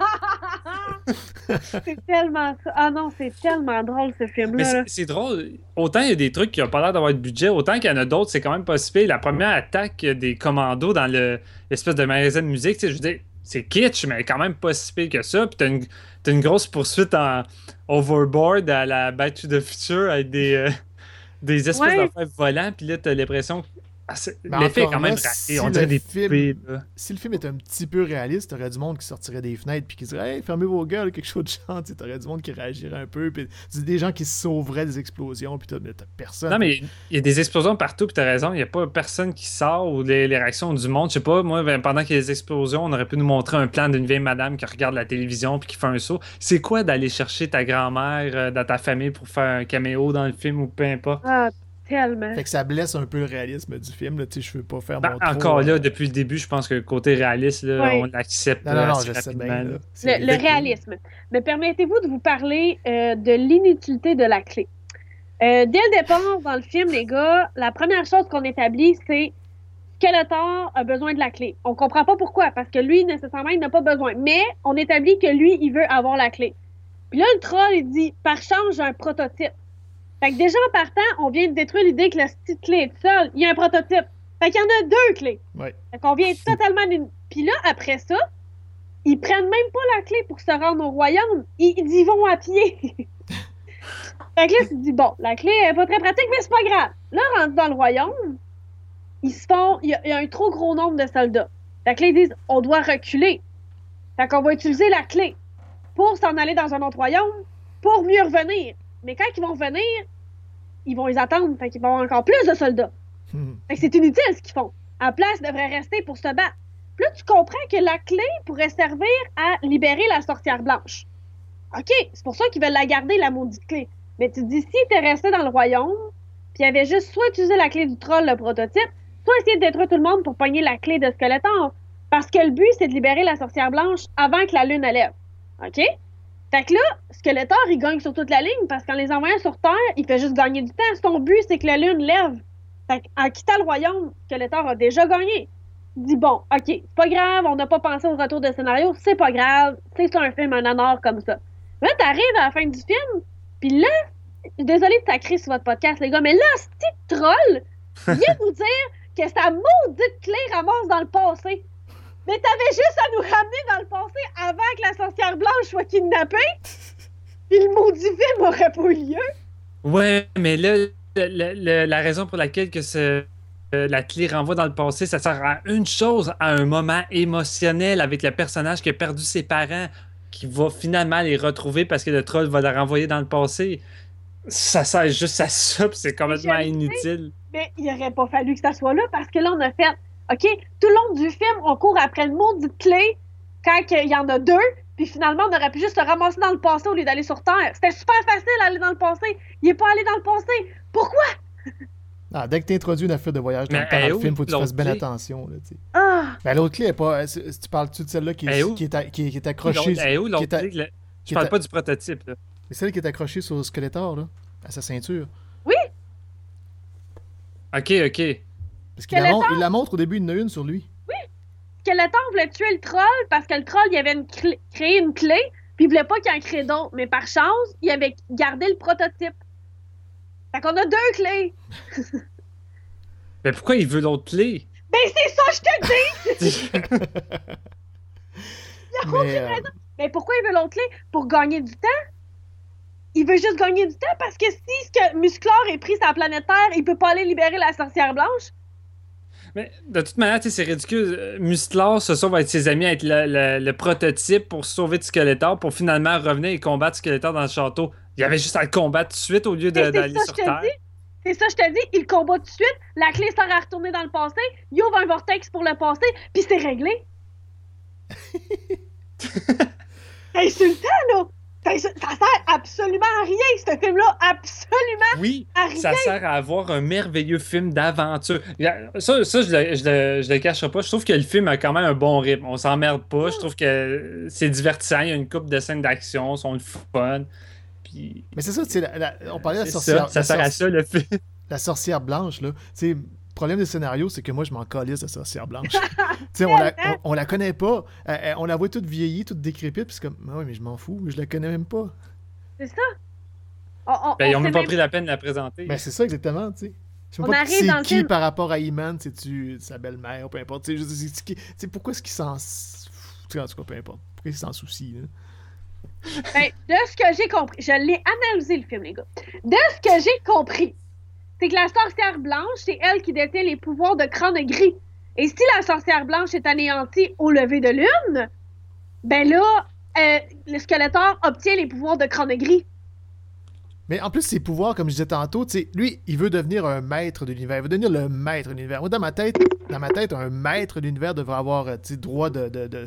c'est tellement ça. Ah non, c'est tellement drôle ce film-là. Mais c'est drôle. Autant il y a des trucs qui n'ont pas l'air d'avoir de budget, autant qu'il y en a d'autres, c'est quand même pas si pire. La première attaque des commandos dans l'espèce de magasin de musique, je veux dire, c'est kitsch, mais quand même pas si pire que ça. Puis t'as une grosse poursuite en overboard à la Back to the Future avec des espèces d'affaires volants, puis là t'as l'impression que l'effet est quand même raté. On dirait des poupées. Si le film est un petit peu réaliste, t'aurais du monde qui sortirait des fenêtres puis qui dirait hey, fermez vos gueules, quelque chose de chant. T'aurais du monde qui réagirait un peu, puis des gens qui se sauveraient des explosions, puis t'as personne. Non, mais il y a des explosions partout, puis t'as raison, il n'y a pas personne qui sort ou les réactions du monde. Je sais pas, moi, pendant qu'il y a des explosions, on aurait pu nous montrer un plan d'une vieille madame qui regarde la télévision puis qui fait un saut. C'est quoi d'aller chercher ta grand-mère dans ta famille pour faire un caméo dans le film ou peu importe? Ah, tellement. Fait que ça blesse un peu le réalisme du film. Là, je veux pas faire mon encore là, depuis le début, je pense que le côté réaliste, là, on l'accepte. Non, je sais bien. Le réalisme. Mais permettez-vous de vous parler de l'inutilité de la clé. Dès le départ, dans le film, les gars, la première chose qu'on établit, c'est Skeletor a besoin de la clé. On comprend pas pourquoi, parce que lui, nécessairement, il n'a pas besoin. Mais on établit que lui, il veut avoir la clé. Puis là, le troll, il dit, par chance, j'ai un prototype. Fait que déjà, en partant, on vient de détruire l'idée que la petite clé est seule. Il y a un prototype. Fait qu'il y en a 2 clés. Ouais. Fait qu'on vient totalement d'une... Puis là, après ça, ils prennent même pas la clé pour se rendre au royaume. Ils y vont à pied. Fait que là, tu te dis, bon, la clé est pas très pratique, mais c'est pas grave. Là, rendu dans le royaume, il y a un trop gros nombre de soldats. Fait que là, ils disent, on doit reculer. Fait qu'on va utiliser la clé pour s'en aller dans un autre royaume pour mieux revenir. Mais quand ils vont revenir, ils vont les attendre. Fait qu'ils vont avoir encore plus de soldats. Fait que c'est inutile ce qu'ils font. À la place, ils devraient rester pour se battre. Puis là, tu comprends que la clé pourrait servir à libérer la sorcière blanche. OK, c'est pour ça qu'ils veulent la garder, la maudite clé. Mais tu te dis, si t'es resté dans le royaume, puis il avait juste soit utilisé la clé du troll, le prototype, soit essayer de détruire tout le monde pour pogner la clé de Skeletor. Parce que le but, c'est de libérer la sorcière blanche avant que la lune lève. OK? Fait que là, Skeletor, il gagne sur toute la ligne parce qu'en les envoyant sur Terre, il fait juste gagner du temps. Son but, c'est que la lune lève. Fait qu'en quittant le royaume, Skeletor a déjà gagné. Il dit, bon, OK, c'est pas grave, on n'a pas pensé au retour de scénario, c'est pas grave, c'est un film, un honneur comme ça. Là, t'arrives à la fin du film, puis là, désolé de sacrer sur votre podcast, les gars, mais là, ce petit troll vient vous dire que sa maudite clé ramasse dans le passé. Mais t'avais juste à nous ramener dans le passé avant que la sorcière blanche soit kidnappée, puis le maudit film aurait pas eu lieu. Ouais, mais là, la raison pour laquelle que la clé renvoie dans le passé, ça sert à une chose, à un moment émotionnel avec le personnage qui a perdu ses parents, qui va finalement les retrouver parce que le troll va la renvoyer dans le passé. Ça sert juste à ça, puis c'est complètement inutile. Mais il aurait pas fallu que ça soit là, parce que là, on a fait, OK, tout le long du film, on court après le maudit clé quand il y en a deux, puis finalement, on aurait pu juste se ramasser dans le passé au lieu d'aller sur Terre. C'était super facile d'aller dans le passé. Il est pas allé dans le passé. Pourquoi? Ah, dès que tu introduis une affaire de voyage dans le temps dans le film, faut que tu fasses bien attention. Là, mais l'autre clé est pas. Tu parles-tu de celle-là qui est accrochée. Je parle pas du prototype. Là. C'est celle qui est accrochée sur Skeletor, là, à sa ceinture. Oui! OK. Parce qu'il la montre au début, il y en a une sur lui. Oui! Skeletor voulait tuer le troll parce que le troll, il avait créé une clé, puis il voulait pas qu'il en crée d'autres. Mais par chance, il avait gardé le prototype. Fait qu'on a deux clés. Mais pourquoi il veut l'autre clé? Ben c'est ça, je te dis! Il y a aucune raison. Mais pourquoi il veut l'autre clé? Pour gagner du temps? Il veut juste gagner du temps parce que si ce que Musclor est pris sur la planète Terre, il peut pas aller libérer la sorcière blanche. Mais de toute manière, c'est ridicule. Musclor, ce soir, va être ses amis, être le prototype pour sauver de Skeletor, pour finalement revenir et combattre Skeletor dans le château. Il y avait juste à le combattre tout de suite au lieu d'aller sur Terre. C'est ça, je te dis, il le combat tout de suite, la clé sert à retourner dans le passé, il ouvre un vortex pour le passé, puis c'est réglé. Insultant, là! Ça sert absolument à rien, ce film-là, absolument oui, à rien. Ça sert à avoir un merveilleux film d'aventure. Ça je le cacherai pas. Je trouve que le film a quand même un bon rythme. On s'emmerde pas. Je trouve que c'est divertissant. Il y a une couple de scènes d'action, sont le fun. Puis... Mais c'est ça, on parlait de la sorcière. Ça sert à ça, le film. La sorcière blanche, là. Le problème du scénario, c'est que moi, je m'en calisse de la sorcière blanche. on la connaît pas. On la voit toute vieillie, toute décrépite, puis c'est comme, oui, mais je m'en fous, je la connais même pas. C'est ça. Ils ont même pas pris la peine de la présenter. Ben, c'est ça, exactement, tu sais. Je sais pas c'est qui par rapport à He-Man, c'est-tu sa belle-mère, peu importe. Pourquoi est-ce qu'il s'en... En tout cas, peu importe. Pourquoi il s'en soucie, là? Ben, de ce que j'ai compris, je l'ai analysé le film, les gars. De ce que j'ai compris, c'est que la sorcière blanche, c'est elle qui détient les pouvoirs de Crâne Gris. Et si la sorcière blanche est anéantie au lever de lune, ben là, le Skeletor obtient les pouvoirs de Crâne Gris. Mais en plus, ses pouvoirs, comme je disais tantôt, lui, il veut devenir un maître de l'univers. Il veut devenir le maître de l'univers. Moi, dans ma tête, un maître de l'univers devrait avoir droit de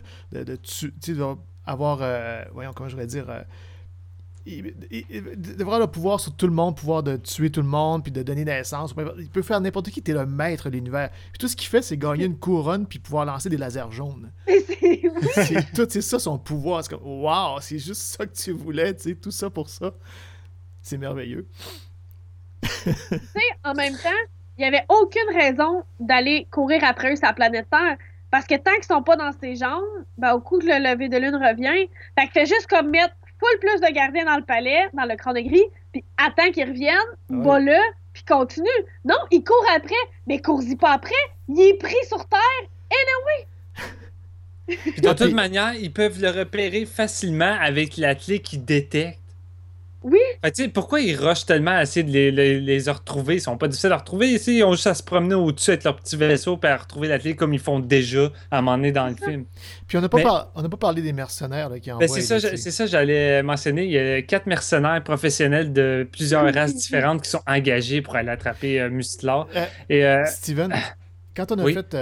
avoir, voyons, comment je voudrais dire, il devrait avoir le pouvoir sur tout le monde, pouvoir de tuer tout le monde, puis de donner naissance. Il peut faire n'importe qui, t'es le maître de l'univers. Puis tout ce qu'il fait, c'est gagner une couronne, puis pouvoir lancer des lasers jaunes. C'est ça son pouvoir. C'est comme, wow, c'est juste ça que tu voulais, tu sais, tout ça pour ça. C'est merveilleux. Tu sais, en même temps, il n'y avait aucune raison d'aller courir après eux sur la planète Terre. Parce que tant qu'ils sont pas dans ses jambes, ben, au coup que le lever de lune revient, fait qu'il fait juste comme mettre full plus de gardiens dans le palais, dans le Crâne Gris, puis attend qu'ils reviennent, bat-le, puis continue. Non, il court après, mais cours-y pas après, il est pris sur Terre, anyway! De toute manière, ils peuvent le repérer facilement avec la clé qui détecte. Oui. Fait que, tu sais, pourquoi ils rushent tellement à essayer de les retrouver? Ils sont pas difficiles à retrouver. Ici, ils ont juste à se promener au-dessus avec leur petit vaisseau et à retrouver l'atelier comme ils font déjà à un moment donné dans le film. Puis on n'a pas parlé des mercenaires là, qui envoient. C'est ça, j'allais mentionner. Il y a 4 mercenaires professionnels de plusieurs races différentes qui sont engagés pour aller attraper Musclor. Steven, quand on a oui? fait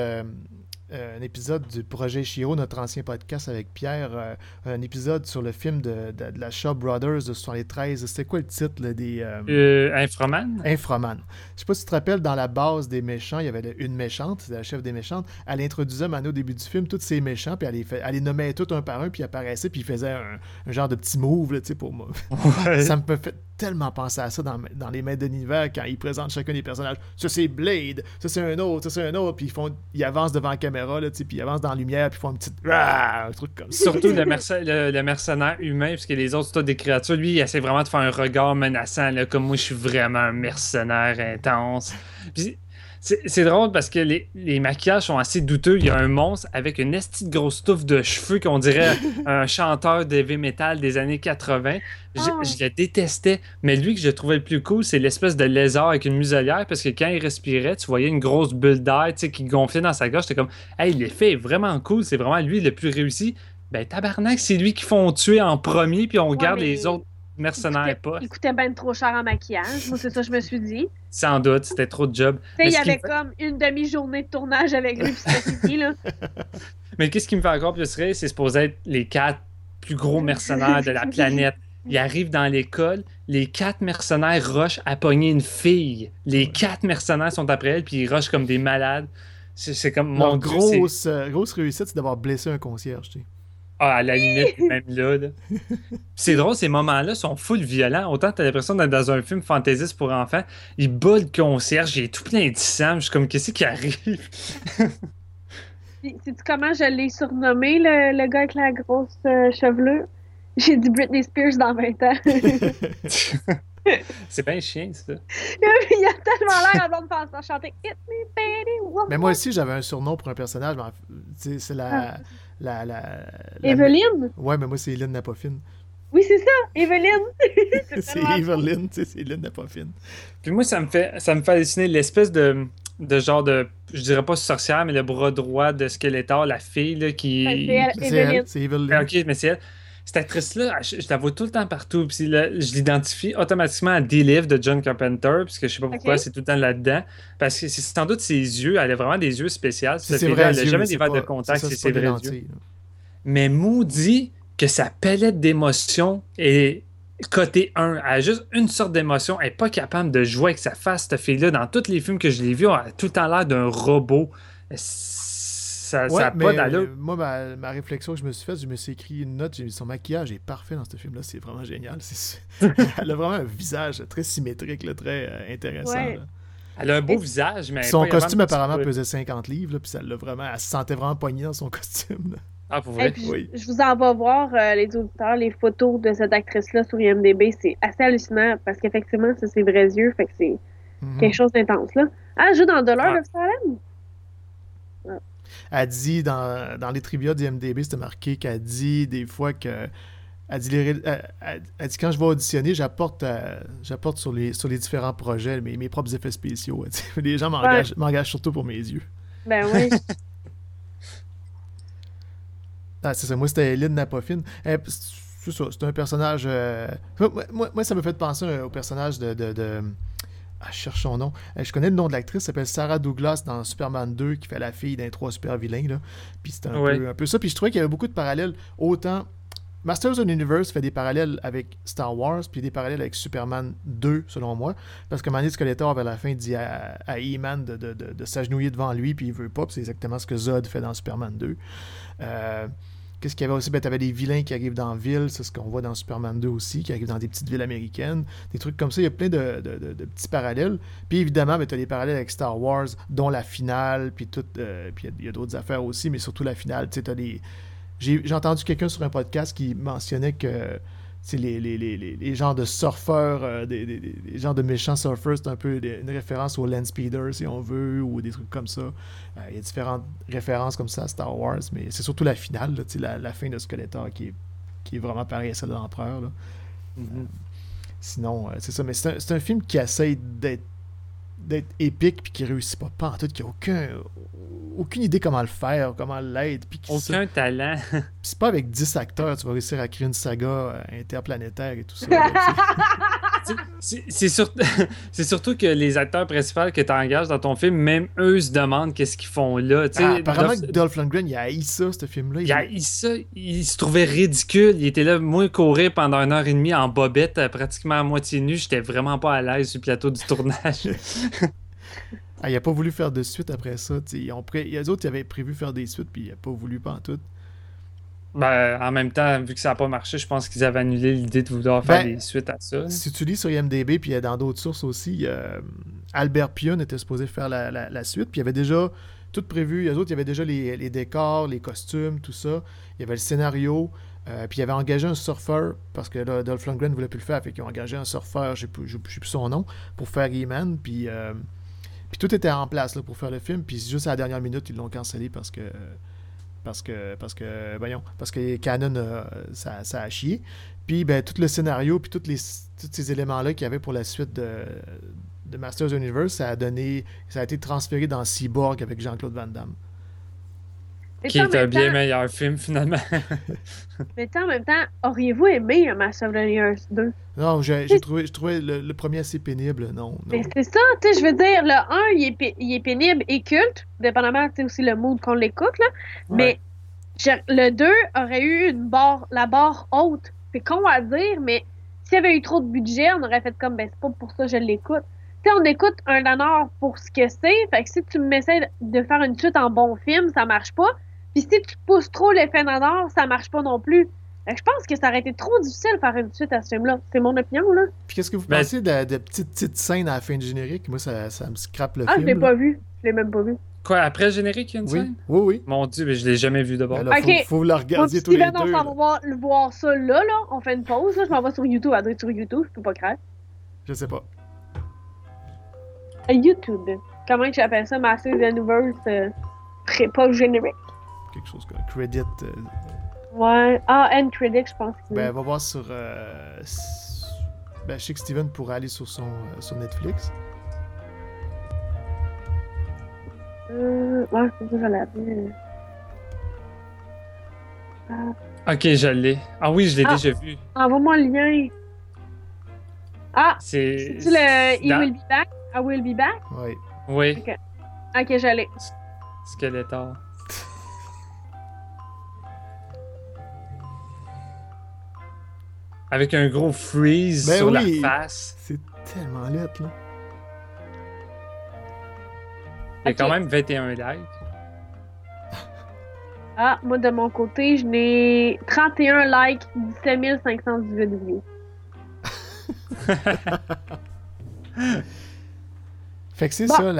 un épisode du projet Shiro, notre ancien podcast avec Pierre, un épisode sur le film de la Shaw Brothers de 73, c'était quoi le titre là, des... Inframan? Inframan. Je sais pas si tu te rappelles, dans la base des méchants, il y avait une méchante, c'était la chef des méchantes. Elle introduisait maintenant au début du film tous ces méchants, puis elle les nommait tous un par un, puis ils apparaissaient, puis ils faisaient un genre de petit move, là, tu sais, pour moi. Ouais. Ça me fait tellement penser à ça dans Les Maîtres de l'Univers, quand ils présentent chacun des personnages. Ça, c'est Blade, ça, c'est un autre, ça, c'est un autre, puis ils avancent devant la caméra, là, puis ils avancent dans la lumière, puis ils font un petit... un truc comme ça. Surtout le mercenaire humain, parce que les autres, c'est tous des créatures. Lui, il essaie vraiment de faire un regard menaçant, là, comme moi, je suis vraiment un mercenaire intense. Puis, c'est drôle parce que les maquillages sont assez douteux. Il y a un monstre avec une estie de grosse touffe de cheveux qu'on dirait un chanteur de heavy metal des années 80. Je le détestais, mais lui que je trouvais le plus cool, c'est l'espèce de lézard avec une muselière, parce que quand il respirait, tu voyais une grosse bulle d'air qui gonflait dans sa gorge. J'étais comme, hey, l'effet est vraiment cool, c'est vraiment lui le plus réussi. Ben tabarnak, c'est lui qui font tuer en premier, puis on garde les autres mercenaires pas. Il coûtait bien trop cher en maquillage. Moi, c'est ça que je me suis dit. Sans doute, c'était trop de job. Tu sais, il y avait comme une demi-journée de tournage avec lui, puis c'était fini, là. Mais qu'est-ce qui me fait encore plus rire, c'est supposé être les 4 plus gros mercenaires de la planète. Ils arrivent dans l'école, les 4 mercenaires rushent à pogner une fille. Les 4 mercenaires sont après elle, puis ils rushent comme des malades. C'est comme mon grosse réussite, c'est d'avoir blessé un concierge, tu sais. Ah, à la limite, même là. C'est drôle, ces moments-là sont full violents. Autant t'as l'impression d'être dans un film fantaisiste pour enfants. Il bat le concierge, il est tout plein de sang. Je suis comme, qu'est-ce qui arrive? Sais-tu comment je l'ai surnommé, le gars avec la grosse chevelure? J'ai dit Britney Spears dans 20 ans. C'est bien chien, ça. Il a tellement l'air à blonde faire chanter Hit me, baby. Mais moi aussi, j'avais un surnom pour un personnage. C'est Evelyne? Ouais, mais moi, c'est Lynn Napophine. Oui, c'est ça, Evelyne. c'est Evelyne, c'est Lynn Napophine. Puis moi, ça me fait halluciner l'espèce de genre de, je dirais pas sorcière, mais le bras droit de Skeletor, la fille là, qui... C'est Evelyne. Ok, mais c'est elle. Cette actrice-là, je la vois tout le temps partout. Puis là, je l'identifie automatiquement à D-Live de John Carpenter, puisque je sais pas pourquoi c'est tout le temps là-dedans. Parce que c'est sans doute ses yeux. Elle a vraiment des yeux spéciaux. C'est vrai, elle n'a jamais des verres de contact, c'est ses vrais lentilles, yeux. Mais maudit que sa palette d'émotions est côté 1. Elle a juste une sorte d'émotion. Elle n'est pas capable de jouer avec sa face, cette fille-là. Dans tous les films que je l'ai vu, elle a tout le temps l'air d'un robot. Ça n'a pas d'allure. Moi, ma réflexion que je me suis faite, je me suis écrit une note, j'ai dit son maquillage est parfait dans ce film-là, c'est vraiment génial. Elle a vraiment un visage très symétrique, là, très intéressant. Ouais. Là. Elle a un beau visage, mais... Son costume apparemment pesait 50 livres, là, puis elle se sentait vraiment poignée dans son costume. Là. Ah, pour vrai? Oui. Je vous envoie voir, les auditeurs, les photos de cette actrice-là sur IMDb. C'est assez hallucinant, parce qu'effectivement, c'est ses vrais yeux, fait que c'est quelque chose d'intense, là. Ah, elle joue dans Dollar of Salem? Elle dit dans les trivia d'IMDb, c'était marqué qu'elle dit des fois que elle dit quand je vais auditionner, j'apporte sur les différents projets mes propres effets spéciaux. Les gens m'engagent surtout pour mes yeux. Ben oui. Ah, c'est ça, moi c'était Lynn Napophine. C'est ça, c'est un personnage. Moi, ça me fait penser au personnage de je cherche son nom. Je connais le nom de l'actrice, elle s'appelle Sarah Douglas dans Superman 2, qui fait la fille d'un 3 super vilains. Là. Puis c'est un peu ça. Puis je trouvais qu'il y avait beaucoup de parallèles. Autant Masters of the Universe fait des parallèles avec Star Wars, puis des parallèles avec Superman 2, selon moi. Parce que Manny Skeletor, vers la fin, dit à E-Man de s'agenouiller devant lui, puis il veut pas. Puis c'est exactement ce que Zod fait dans Superman 2. Qu'est-ce qu'il y avait aussi? Tu avais des vilains qui arrivent dans la ville, c'est ce qu'on voit dans Superman 2 aussi, qui arrivent dans des petites villes américaines, des trucs comme ça, il y a plein de petits parallèles. Puis évidemment, tu as des parallèles avec Star Wars, dont la finale, puis il y a d'autres affaires aussi, mais surtout la finale. J'ai entendu quelqu'un sur un podcast qui mentionnait que c'est les genres de surfeurs, les genres de méchants surfeurs, c'est un peu une référence au Land Speeder, si on veut, ou des trucs comme ça. Il y a différentes références comme ça à Star Wars, mais c'est surtout la finale, là, la fin de Skeletor qui est vraiment pareil à celle de l'Empereur. Là. Sinon, c'est ça. Mais c'est un film qui essaye d'être épique puis qui réussit pas en tout, qui a aucune idée comment le faire, comment l'être. Aucun talent. Puis c'est pas avec 10 acteurs tu vas réussir à créer une saga interplanétaire et tout ça. C'est surtout que les acteurs principaux que tu engages dans ton film, même eux se demandent qu'est-ce qu'ils font là. Apparemment que Dolph Lundgren, il a haï ça, ce film-là. Il a haï ça. Il se trouvait ridicule. Il était là, moi, courir pendant 1h30 en bobette, pratiquement à moitié nu. J'étais vraiment pas à l'aise sur le plateau du tournage. Il a pas voulu faire de suite après ça. Les autres, ils avaient prévu faire des suites, puis il a pas voulu pantoute. Ben, en même temps, vu que ça n'a pas marché, je pense qu'ils avaient annulé l'idée de vouloir faire des suites à ça. Si tu lis sur IMDb, puis dans d'autres sources aussi, Albert Pyun était supposé faire la suite, puis il y avait déjà tout prévu. Les autres, il y avait déjà les décors, les costumes, tout ça. Il y avait le scénario, puis il avait engagé un surfeur, parce que là, Dolph Lundgren ne voulait plus le faire, fait qu'ils ont engagé un surfeur, je ne sais plus son nom, pour faire He-Man, puis tout était en place là, pour faire le film, puis juste à la dernière minute, ils l'ont cancellé parce que Canon, ça a chié. Puis tout le scénario, puis tous ces éléments-là qu'il y avait pour la suite de Masters Universe, ça a été transféré dans Cyborg avec Jean-Claude Van Damme. Qui est un bien meilleur film, finalement. Mais en même temps, auriez-vous aimé un Masters of the Universe 2? Non, je trouvais le premier assez pénible, non. Mais c'est ça, tu sais, je veux dire, le 1, il est pénible et culte, dépendamment, tu sais, aussi le mood qu'on l'écoute, là. Ouais. Mais le 2 aurait eu la barre haute. C'est con à dire, mais s'il y avait eu trop de budget, on aurait fait comme, c'est pas pour ça que je l'écoute. Tu sais, on écoute un honneur pour ce que c'est, fait que si tu m'essaies de faire une suite en bon film, ça marche pas. Puis si tu pousses trop l'effet d'honneur, ça marche pas non plus. Fait que je pense que ça aurait été trop difficile de faire une suite à ce film-là. C'est mon opinion, là. Puis qu'est-ce que vous pensez de petites scènes à la fin du générique? Moi, ça me scrape le film. Je l'ai pas vu. Je l'ai même pas vu. Quoi, après le générique, il y a une scène? Oui. Mon Dieu, mais je l'ai jamais vu d'abord. Faut le regarder tous les deux. On s'en va voir ça là. On fait une pause. Là. Je m'en vais sur YouTube. À dire sur YouTube, je peux pas craindre. Je sais pas. YouTube. Comment j'appelle ça? Masters Universe pas générique. Quelque chose comme Credit. Ouais. End Credit, je pense. On va voir sur. Je sais que Steven pourrait aller sur Netflix. Ouais, c'est ça, je l'avais. Ok, je l'ai. Ah oui, je l'ai déjà vu. Envoie-moi le lien. C'est-tu le He Will Be Back? I Will Be Back? Oui. Ok, je l'ai. Skeletor. Avec un gros freeze sur la face. C'est tellement lettre, là. Il y a quand même 21 likes. Moi, de mon côté, je n'ai 31 likes, 17 518 views. Fait que c'est ça,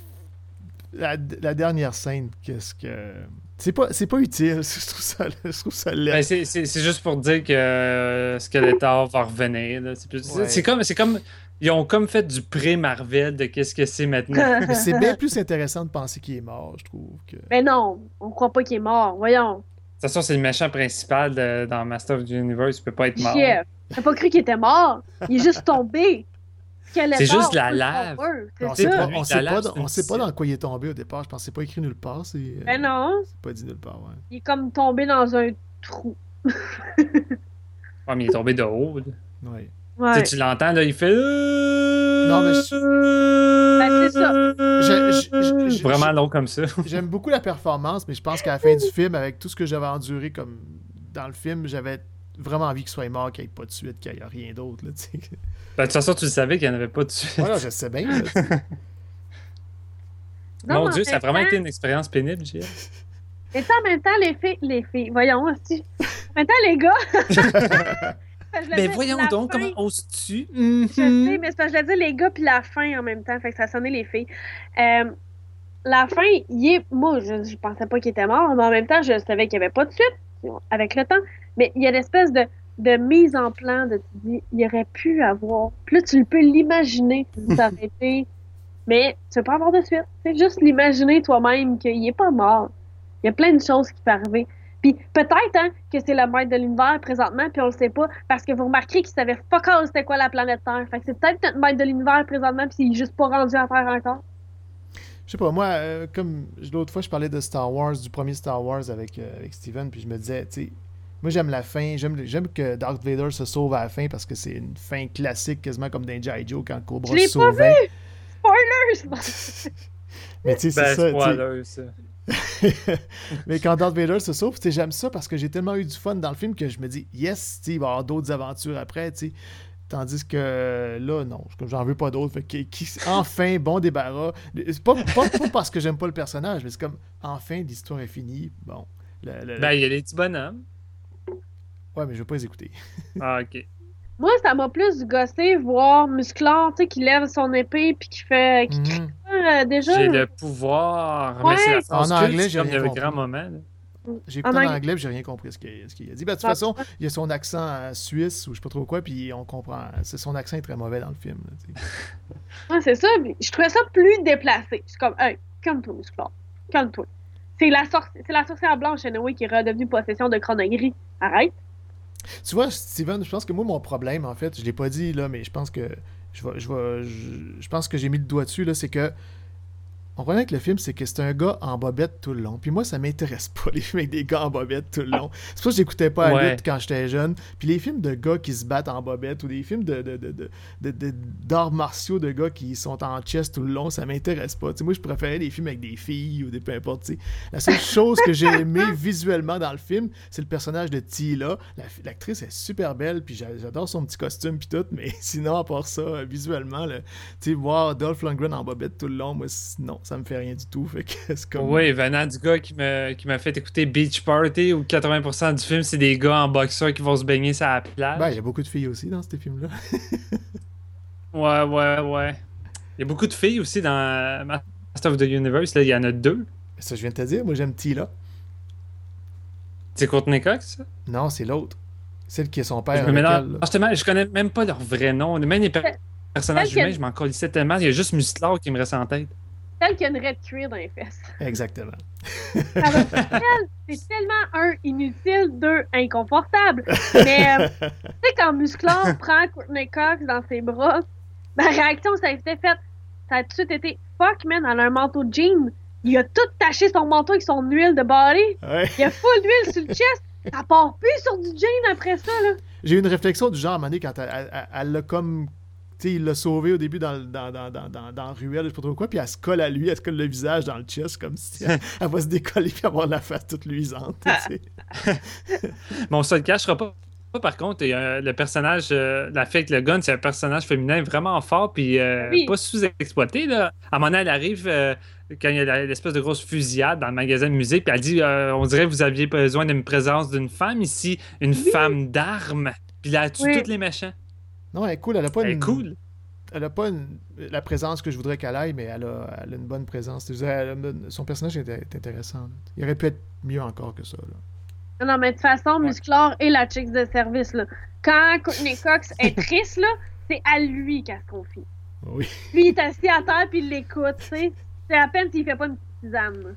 la dernière scène. Qu'est-ce que... C'est pas utile, je trouve ça laid. C'est juste pour dire que Skeletor va revenir. Là. C'est comme... Ils ont comme fait du pré-Marvel de qu'est-ce que c'est maintenant. Mais c'est bien plus intéressant de penser qu'il est mort, je trouve. Mais non, on croit pas qu'il est mort, voyons. De toute façon, c'est le méchant principal dans Master of the Universe, il peut pas être mort. T'as pas cru qu'il était mort? Il est juste tombé. C'est juste la lave. On sait pas dans quoi il est tombé au départ. Je pense que c'est pas écrit nulle part. Ben non. C'est pas dit nulle part, ouais. Il est comme tombé dans un trou. Ouais, mais il est tombé de haut. Là. Ouais. Ouais. Tu l'entends, là, il fait... Non, mais c'est ça. Vraiment long comme ça. J'aime beaucoup la performance, mais je pense qu'à la fin du film, avec tout ce que j'avais enduré comme dans le film, j'avais vraiment envie qu'il soit mort, qu'il n'y ait pas de suite, qu'il n'y ait rien d'autre. Là, de toute façon, tu le savais qu'il n'y en avait pas de suite. Voilà, je sais bien. Mon Dieu, ça a vraiment été une expérience pénible, Gilles. Et ça, en même temps, les filles, voyons aussi. En même temps, les gars... Mais voyons donc, comment oses-tu? Je sais, mais c'est parce que je voulais dire les gars puis la fin en même temps, fait que ça sonnait les filles. La fin, moi, je pensais pas qu'il était mort, mais en même temps, je savais qu'il n'y avait pas de suite avec le temps. Mais il y a l'espèce de mise en plan de tu dis, il aurait pu avoir. Puis là, tu peux l'imaginer, s'arrêter, mais tu ne peux pas avoir de suite. C'est juste l'imaginer toi-même qu'il n'est pas mort. Il y a plein de choses qui peuvent arriver. Puis peut-être hein, que c'est le maître de l'univers présentement, puis on le sait pas, parce que vous remarquerez qu'il savait fuck all c'était quoi la planète Terre. Fait que c'est peut-être notre maître de l'univers présentement, puis il est juste pas rendu à Terre encore. Je sais pas, moi, comme l'autre fois, je parlais de Star Wars, du premier Star Wars avec Steven, puis je me disais, tu sais, moi j'aime la fin, j'aime que Darth Vader se sauve à la fin parce que c'est une fin classique, quasiment comme dans G.I. Joe quand Cobra se sauvait. Je l'ai pas vu! Spoilers! Mais tu sais, c'est ça. Spoilers, ça. Mais quand Darth Vader se sauve, j'aime ça parce que j'ai tellement eu du fun dans le film que je me dis, yes, il va y avoir d'autres aventures après, tu sais. Tandis que là, non, j'en veux pas d'autres. Fait que, enfin, bon débarras. C'est pas parce que j'aime pas le personnage, mais c'est comme, enfin, l'histoire est finie. Bon. Ben, il y a des petits bonhommes. Ouais, mais je veux pas les écouter. Ah, ok. Moi, ça m'a plus gossé voir Musclor, tu sais, qui lève son épée puis qui fait. Qui crie déjà. J'ai le pouvoir. Ouais. Mais c'est la phrase En anglais, j'ai comme rien le compris. grand moment. Là. J'ai écouté en anglais, j'ai rien compris ce qu'il a dit. Ben, de toute façon, il y a son accent suisse ou je sais pas trop quoi, puis on comprend. Son accent est très mauvais dans le film. Ouais, c'est ça. Je trouvais ça plus déplacé. C'est comme, hey, calme-toi, Musclor. Calme-toi. C'est la sorcière blanche, anyway, qui est redevenue possession de Chronogris. Arrête. Tu vois, Steven, je pense que moi, mon problème, en fait, je l'ai pas dit, là, mais je pense que je pense que j'ai mis le doigt dessus, là, c'est que mon problème avec le film, c'est que c'est un gars en bobette tout le long. Puis moi, ça m'intéresse pas, les films avec des gars en bobette tout le long. C'est pour ça que j'écoutais pas la lutte quand j'étais jeune. Puis les films de gars qui se battent en bobette ou des films d'arts martiaux de gars qui sont en chest tout le long, ça m'intéresse pas. T'sais, moi, je préférais des films avec des filles ou des peu importe. T'sais. La seule chose que j'ai aimé visuellement dans le film, c'est le personnage de Tila. L'actrice est super belle, puis j'adore son petit costume puis tout, mais sinon, à part ça, visuellement, voir Dolph Lundgren en bobette tout le long, moi, non. Ça me fait rien du tout. Fait que c'est comme... Oui, venant du gars qui m'a fait écouter Beach Party où 80% du film, c'est des gars en boxeur qui vont se baigner sur la plage. Ben, il y a beaucoup de filles aussi dans ces films-là. Ouais. Il y a beaucoup de filles aussi dans Master of the Universe. Là, il y en a 2. Ça, je viens de te dire. Moi, j'aime Tila. C'est Courtney Cox, ça? Non, c'est l'autre. Celle qui est son père. Je connais même pas leur vrai nom. Même les personnages humains, je m'en colissais tellement. Il y a juste Musclor qui me reste en tête. Celle qui a une raie de cuir dans les fesses. Exactement. C'est tellement, inutile, 2, inconfortable. Mais, tu sais, quand Musclor prend Courtney Cox dans ses bras, ma réaction, ça a été faite. Ça a tout de suite été fuck, man, elle a un manteau de jean. Il a tout taché son manteau avec son huile de body. Ouais. Il a full d'huile sur le chest. Ça part plus sur du jean après ça, là. J'ai eu une réflexion du genre à un moment donné quand elle l'a comme. T'sais, il l'a sauvé au début dans la ruelle, je sais pas trop quoi, puis elle se colle à lui, elle se colle le visage dans le chest comme si elle va se décoller puis avoir la face toute luisante. Bon, ça le cachera pas. Par contre, le personnage, la fille avec le gun, c'est un personnage féminin vraiment fort puis pas sous-exploité. Là. À un moment donné, elle arrive quand il y a l'espèce de grosse fusillade dans le magasin de musique, puis elle dit on dirait que vous aviez besoin d'une présence d'une femme ici, une femme d'armes, puis là, elle tue tous les méchants. Non, elle est cool. Elle a pas cool. Elle a pas la présence que je voudrais qu'elle aille, mais elle a une bonne présence. Son personnage est intéressant. Là. Il aurait pu être mieux encore que ça. Là. Non, mais de toute façon, Musclor est la chick de service. Là. Quand Courtney Cox est triste, là, c'est à lui qu'elle se confie. Oui. Lui, il est assis à terre puis il l'écoute. C'est à peine s'il fait pas une petite tisane.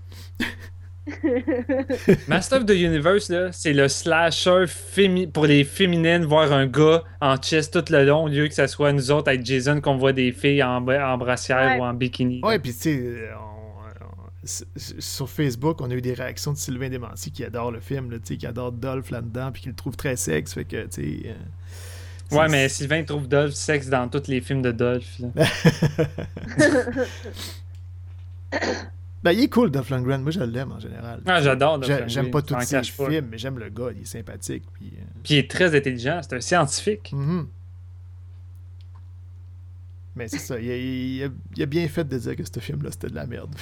Master of the Universe, là, c'est le slasher pour les féminines, voir un gars en chest tout le long, au lieu que ça soit nous autres avec Jason qu'on voit des filles en brassière ou en bikini. Ouais, puis tu sais, sur Facebook, on a eu des réactions de Sylvain Desmentiers qui adore le film, là, qui adore Dolph là-dedans, puis qui le trouve très sexe, fait que, tu sais... ouais, mais Sylvain trouve Dolph sexe dans tous les films de Dolph. Là. Ben, il est cool, Dolph Lundgren. Moi, je l'aime en général. Ah, j'adore Dolph Lundgren. J'aime pas tous ses films, mais j'aime le gars. Il est sympathique. Puis il est très intelligent. C'est un scientifique. Mm-hmm. Mais c'est ça. Il a bien fait de dire que ce film-là, c'était de la merde.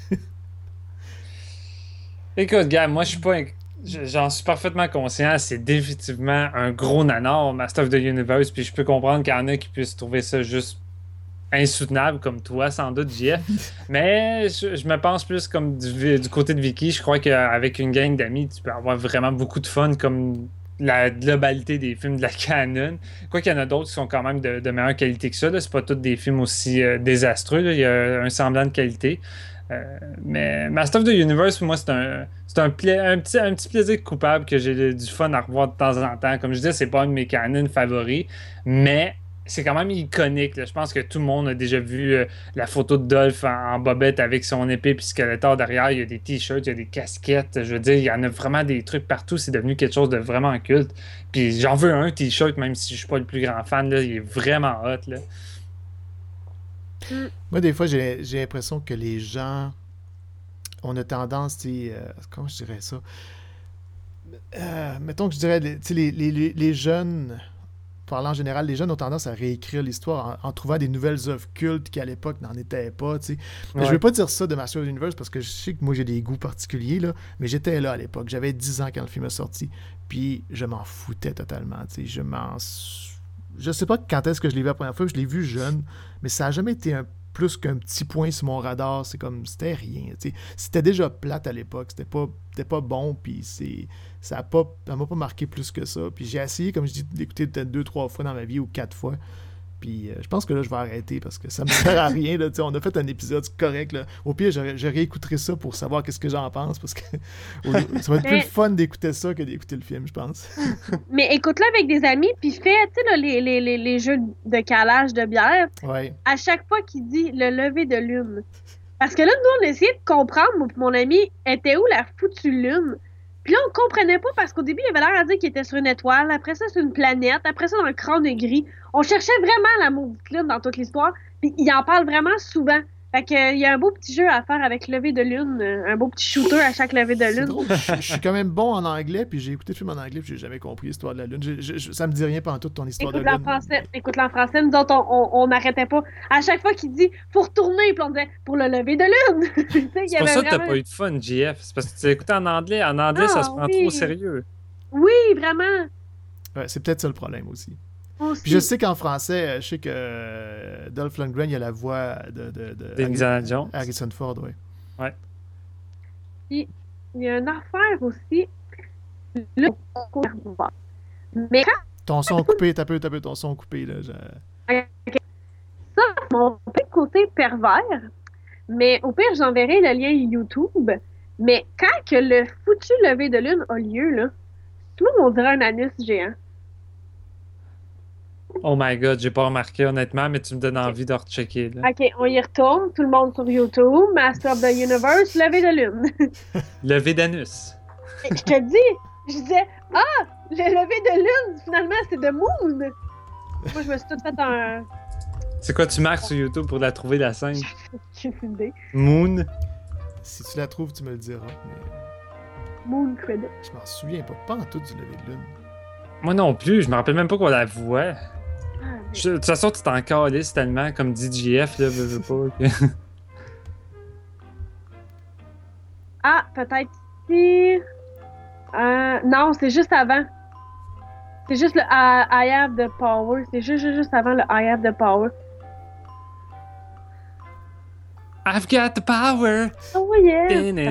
Écoute, gars, moi, je suis pas... J'en suis parfaitement conscient. C'est définitivement un gros nanar, Master of the Universe. Puis je peux comprendre qu'il y en a qui puissent trouver ça juste insoutenable comme toi, sans doute, JF. Mais je me pense plus comme du côté de Vicky. Je crois qu'avec une gang d'amis, tu peux avoir vraiment beaucoup de fun comme la globalité des films de la canon. Quoi qu'il y en a d'autres qui sont quand même de meilleure qualité que ça. Là. C'est pas tous des films aussi désastreux. Là. Il y a un semblant de qualité. Mais Master of the Universe, pour moi, c'est un petit plaisir coupable que j'ai du fun à revoir de temps en temps. Comme je disais, c'est pas un de mes canons favoris, mais c'est quand même iconique. Là. Je pense que tout le monde a déjà vu la photo de Dolph en bobette avec son épée puis Skeletor derrière. Il y a des t-shirts, il y a des casquettes. Je veux dire, il y en a vraiment des trucs partout. C'est devenu quelque chose de vraiment culte. Puis j'en veux un t-shirt, même si je suis pas le plus grand fan. Là. Il est vraiment hot. Là. Moi, des fois, j'ai l'impression que les gens, on a tendance, comment je dirais ça? Mettons que je dirais, les jeunes, parlant en général, les jeunes ont tendance à réécrire l'histoire en trouvant des nouvelles œuvres cultes qui, à l'époque, n'en étaient pas, tu sais. Mais je veux pas dire ça de Master of the Universe parce que je sais que moi, j'ai des goûts particuliers, là, mais j'étais là à l'époque. J'avais 10 ans quand le film est sorti, puis je m'en foutais totalement, tu sais. Je sais pas quand est-ce que je l'ai vu la première fois, je l'ai vu jeune, mais ça a jamais été plus qu'un petit point sur mon radar. C'est comme, c'était rien, tu sais. C'était déjà plate à l'époque, c'était pas bon, puis ça m'a pas marqué plus que ça. Puis j'ai essayé, comme je dis, d'écouter peut-être 2-3 fois dans ma vie ou 4 fois. Puis je pense que là, je vais arrêter parce que ça me sert à rien. Là, on a fait un épisode correct. Là. Au pire, je réécouterai ça pour savoir qu'est-ce que j'en pense parce que ça va être plus fun d'écouter ça que d'écouter le film, je pense. Mais écoute-le avec des amis, puis fais, tu sais, les jeux de calage de bière. Ouais. À chaque fois qu'il dit le lever de lune. Parce que là, nous, on a essayé de comprendre, moi et mon ami, était où la foutue lune? Puis là, on comprenait pas parce qu'au début, il avait l'air à dire qu'il était sur une étoile. Après ça, sur une planète. Après ça, dans le crâne gris. On cherchait vraiment la maudite lune dans toute l'histoire. Puis il en parle vraiment souvent. Fait que il y a un beau petit jeu à faire avec lever de lune. Un beau petit shooter à chaque lever de lune. C'est drôle. Je suis quand même bon en anglais. Puis j'ai écouté le film en anglais. Puis j'ai jamais compris l'histoire de la lune. Ça me dit rien pendant toute ton histoire de lune. Écoute-le en français. Nous autres, on n'arrêtait pas. À chaque fois qu'il dit faut retourner, puis on disait pour le lever de lune. C'est pour ça que t'as pas eu de fun, JF. C'est parce que tu écouté en anglais. En anglais, ça se prend trop au sérieux. Oui, vraiment. Ouais, c'est peut-être ça le problème aussi. Puis je sais qu'en français, je sais que Dolph Lundgren, il y a la voix de Indiana Jones. Harrison Ford, oui. Ouais. Puis, il y a une affaire aussi. Mais quand... Ton son coupé, t'as peu, ton son coupé, là. Okay. Ça, c'est mon petit côté pervers. Mais au pire, j'enverrai le lien YouTube. Mais quand que le foutu lever de lune a lieu, là, tout le monde dirait un anus géant. Oh my god, j'ai pas remarqué honnêtement, mais tu me donnes envie de rechecker. Là. Ok, on y retourne, tout le monde sur YouTube, Master of the Universe, lever de lune. Lever d'anus. Je te dis, je disais, le lever de lune, finalement, c'est de Moon. Moi, je me suis tout fait un... C'est quoi, tu marques sur YouTube pour la trouver, la scène? J'ai une idée. Moon. Si tu la trouves, tu me le diras. Mais... Moon Credit. Je m'en souviens pas en tout du lever de lune. Moi non plus, je me rappelle même pas qu'on la voit. De toute façon, tu t'en calisses tellement, comme dit JF, là, veux pas. Ah, peut-être ici. Non, c'est juste avant. C'est juste le I have the power. C'est juste avant le I have the power. I've got the power! Oh yeah!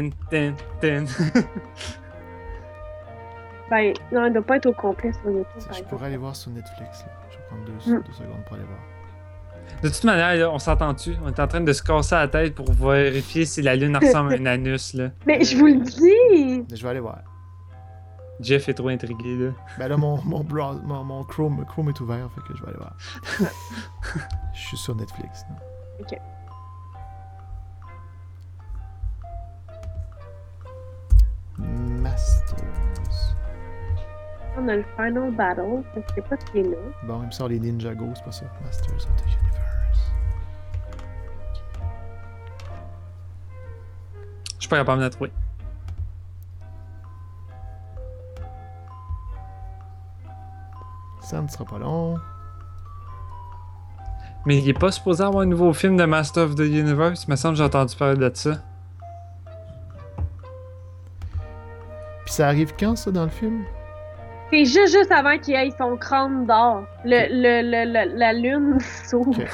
Ben, non, il doit pas être au complet sur YouTube. Je pourrais aller voir sur Netflix. Là. Je vais prendre deux secondes pour aller voir. De toute manière, là, on s'entend-tu? On est en train de se casser la tête pour vérifier si la lune ressemble à un anus. Là. Mais je vous le dis! Je vais aller voir. Jeff est trop intrigué. Là. Ben là, mon Chrome est ouvert, fait que je vais aller voir. Je suis sur Netflix. Là. Ok. Masters. On a le Final Battle, je sais pas ce qui est là. Bon, il me sort les Ninjago, c'est pas ça. Masters of the Universe. Je suis pas capable de la trouver. Ça ne sera pas long. Mais il est pas supposé avoir un nouveau film de Master of the Universe? Il me semble que j'ai entendu parler de ça. Puis ça arrive quand, ça, dans le film? C'est juste avant qu'il ait son crâne d'or. La lune s'ouvre. Okay.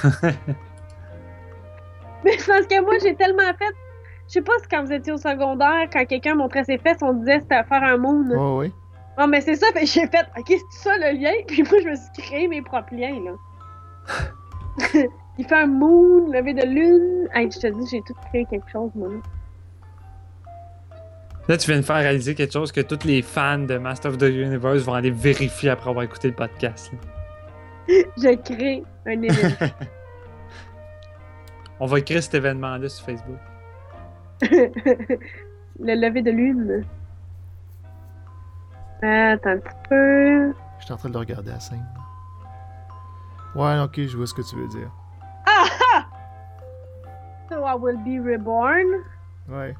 Mais c'est parce que moi, j'ai tellement fait... Je sais pas si quand vous étiez au secondaire, quand quelqu'un montrait ses fesses, on disait c'était à faire un moon. Oh, oui. Ah, mais c'est ça, fait j'ai fait, ok, c'est ça le lien? Puis moi, je me suis créé mes propres liens, là. Il fait un moon, lever de lune. Hey, je te dis, j'ai tout créé quelque chose, moi. Là, tu viens de faire réaliser quelque chose que tous les fans de Master of the Universe vont aller vérifier après avoir écouté le podcast. Là. Je crée un événement. On va écrire cet événement-là sur Facebook. Le lever de lune. Attends un petit peu. Je suis en train de le regarder à la scène. Ouais, ok, je vois ce que tu veux dire. Ah ah! So I will be reborn. Ouais.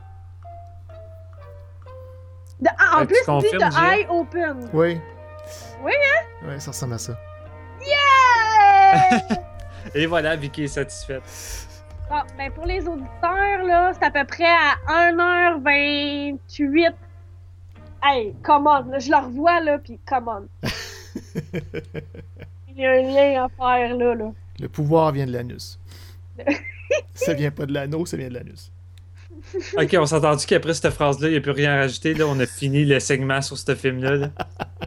En plus, il dit confirmes, The Eye Open. Oui. Oui, hein? Ouais, ça ressemble à ça. Yeah! Et voilà, Vicky est satisfaite. Bon, ben pour les auditeurs, là, c'est à peu près à 1h28. Hey, come on, là, je le revois, là, pis come on. Il y a un lien à faire, là. Le pouvoir vient de l'anus. Ça vient pas de l'anneau, ça vient de l'anus. Ok, on s'est entendu qu'après cette phrase-là, il n'y a plus rien à rajouter. Là, on a fini le segment sur ce film-là. Là.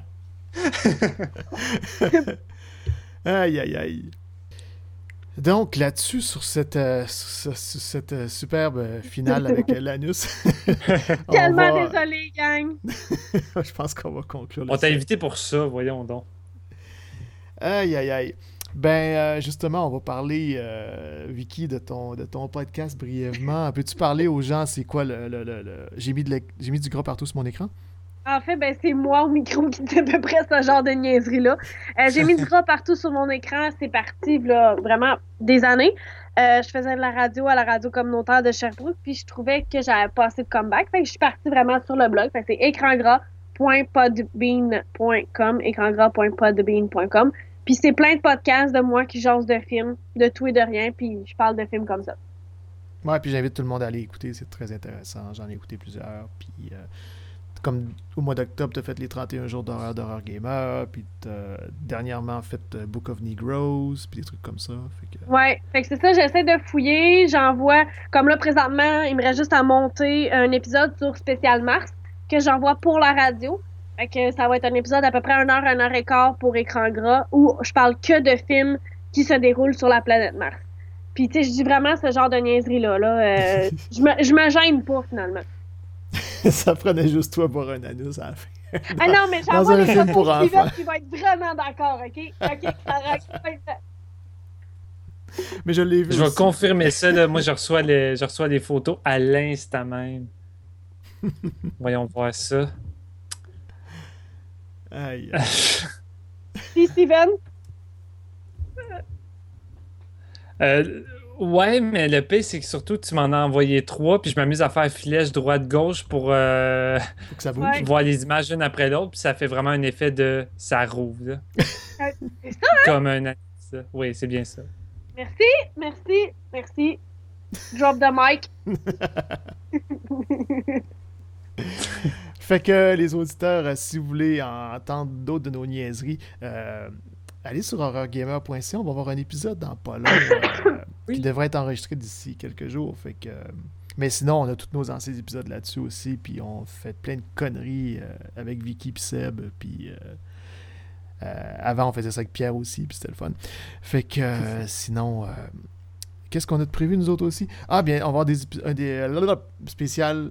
Aïe, aïe, aïe. Donc, là-dessus, sur cette superbe finale avec l'anus. Tellement désolé, gang. Je pense qu'on va conclure. On t'a invité pour ça, voyons donc. Aïe, aïe, aïe. Ben, justement, on va parler, Vicky, de ton podcast brièvement. Peux-tu parler aux gens, c'est quoi j'ai mis du gras partout sur mon écran? En fait, ben, c'est moi au micro qui dit à peu près ce genre de niaiserie-là. J'ai mis du gras partout sur mon écran. C'est parti, là, vraiment, des années. Je faisais de la radio à la radio communautaire de Sherbrooke, puis je trouvais que j'avais pas assez de comeback. Fait que je suis partie vraiment sur le blog. Fait que c'est écrangras.podbean.com, écrangras.podbean.com. Puis c'est plein de podcasts de moi qui jasent de films, de tout et de rien, puis je parle de films comme ça. Ouais, puis j'invite tout le monde à aller écouter, c'est très intéressant. J'en ai écouté plusieurs, puis comme au mois d'octobre, t'as fait les 31 jours d'horreur gamer, puis t'as dernièrement fait Book of Negroes, puis des trucs comme ça. Ouais, fait que c'est ça, j'essaie de fouiller, j'envoie, comme là présentement, il me reste juste à monter un épisode sur Spécial Mars, que j'envoie pour la radio. Fait que ça va être un épisode à peu près 1 et quart pour Écran Gras, où je parle que de films qui se déroulent sur la planète Mars. Puis tu sais, je dis vraiment ce genre de niaiserie-là. Je me gêne pas, finalement. Ça prenait juste toi pour un anus à la fin. Ah non, mais j'envoie un les film pour photos enfants. qui vont être vraiment d'accord, OK? OK, ça règle. Mais je l'ai vu. Je vais aussi. confirmer ça, là. Moi, je reçois les photos à l'instant même. Voyons voir ça. Aïe. Puis Steven? Ouais, mais le pire, c'est que surtout, tu m'en as envoyé 3, puis je m'amuse à faire flèche droite-gauche pour que ça bouge. voir les images une après l'autre, puis ça fait vraiment un effet de ça rouvre. Là. C'est ça, hein? Comme un anus. Oui, c'est bien ça. Merci. Drop the mic. Fait que les auditeurs, si vous voulez entendre d'autres de nos niaiseries, allez sur horrorgamer.ca, on va avoir un épisode dans pas long qui devrait être enregistré d'ici quelques jours. Fait que, mais sinon, on a tous nos anciens épisodes là-dessus aussi, puis on fait plein de conneries avec Vicky et Seb, puis avant on faisait ça avec Pierre aussi, puis c'était le fun. Fait que sinon, qu'est-ce qu'on a de prévu nous autres aussi? Ah bien, on va avoir des spéciales.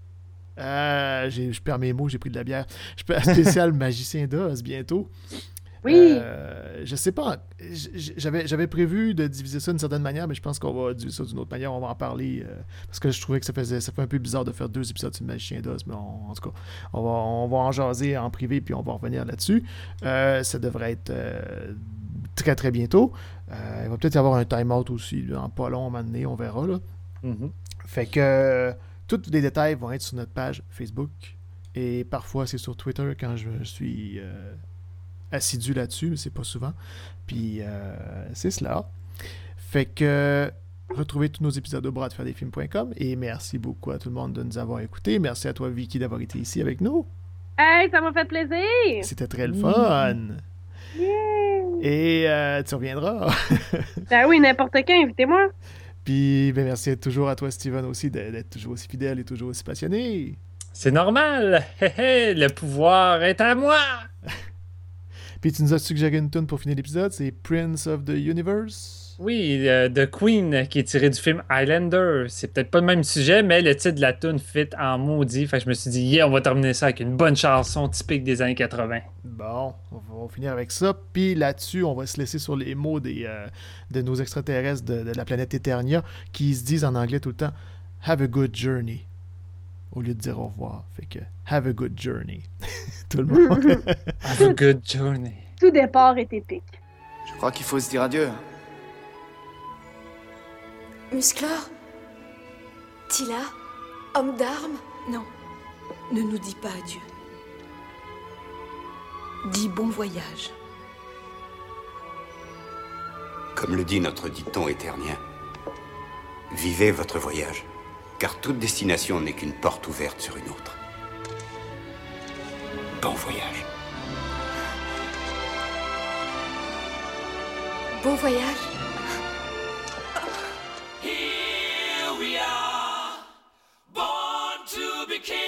Je perds mes mots, j'ai pris de la bière. Spécial Magicien d'Oz bientôt. Oui. Je sais pas. J'avais prévu de diviser ça d'une certaine manière, mais je pense qu'on va diviser ça d'une autre manière. On va en parler parce que je trouvais que ça fait un peu bizarre de faire 2 épisodes sur Magicien d'Oz, mais en tout cas, on va en jaser en privé puis on va revenir là-dessus. Ça devrait être très très bientôt. Il va peut-être y avoir un time-out aussi, en pas long, à un moment donné, on verra. Là. Mm-hmm. Fait que tous les détails vont être sur notre page Facebook et parfois c'est sur Twitter quand je suis assidu là-dessus, mais c'est pas souvent. Puis c'est cela. Fait que retrouvez tous nos épisodes au bras-de-faire-des-films.com et merci beaucoup à tout le monde de nous avoir écoutés. Merci à toi, Vicky, d'avoir été ici avec nous. Hey, ça m'a fait plaisir! C'était très le fun! Yeah. Et tu reviendras. Ben oui, n'importe quand, invitez-moi. Puis ben, merci toujours à toi, Steven, aussi, d'être toujours aussi fidèle et toujours aussi passionné. C'est normal! Le pouvoir est à moi! Puis tu nous as suggéré une tune pour finir l'épisode, c'est Prince of the Universe. Oui, The Queen, qui est tiré du film Highlander. C'est peut-être pas le même sujet, mais le titre de la tune fit en maudit. Fait que je me suis dit, yeah, on va terminer ça avec une bonne chanson typique des années 80. Bon, on va finir avec ça. Puis là-dessus, on va se laisser sur les mots de nos extraterrestres de la planète Eternia qui se disent en anglais tout le temps « Have a good journey » au lieu de dire au revoir. Fait que « Have a good journey ». Tout le monde. Have a good journey. Tout départ est épique. Je crois qu'il faut se dire adieu. Musclor? Tila? Homme d'armes? Non, ne nous dis pas adieu. Dis bon voyage. Comme le dit notre dicton éternien, vivez votre voyage, car toute destination n'est qu'une porte ouverte sur une autre. Bon voyage. Bon voyage. Here we are, born to be kings.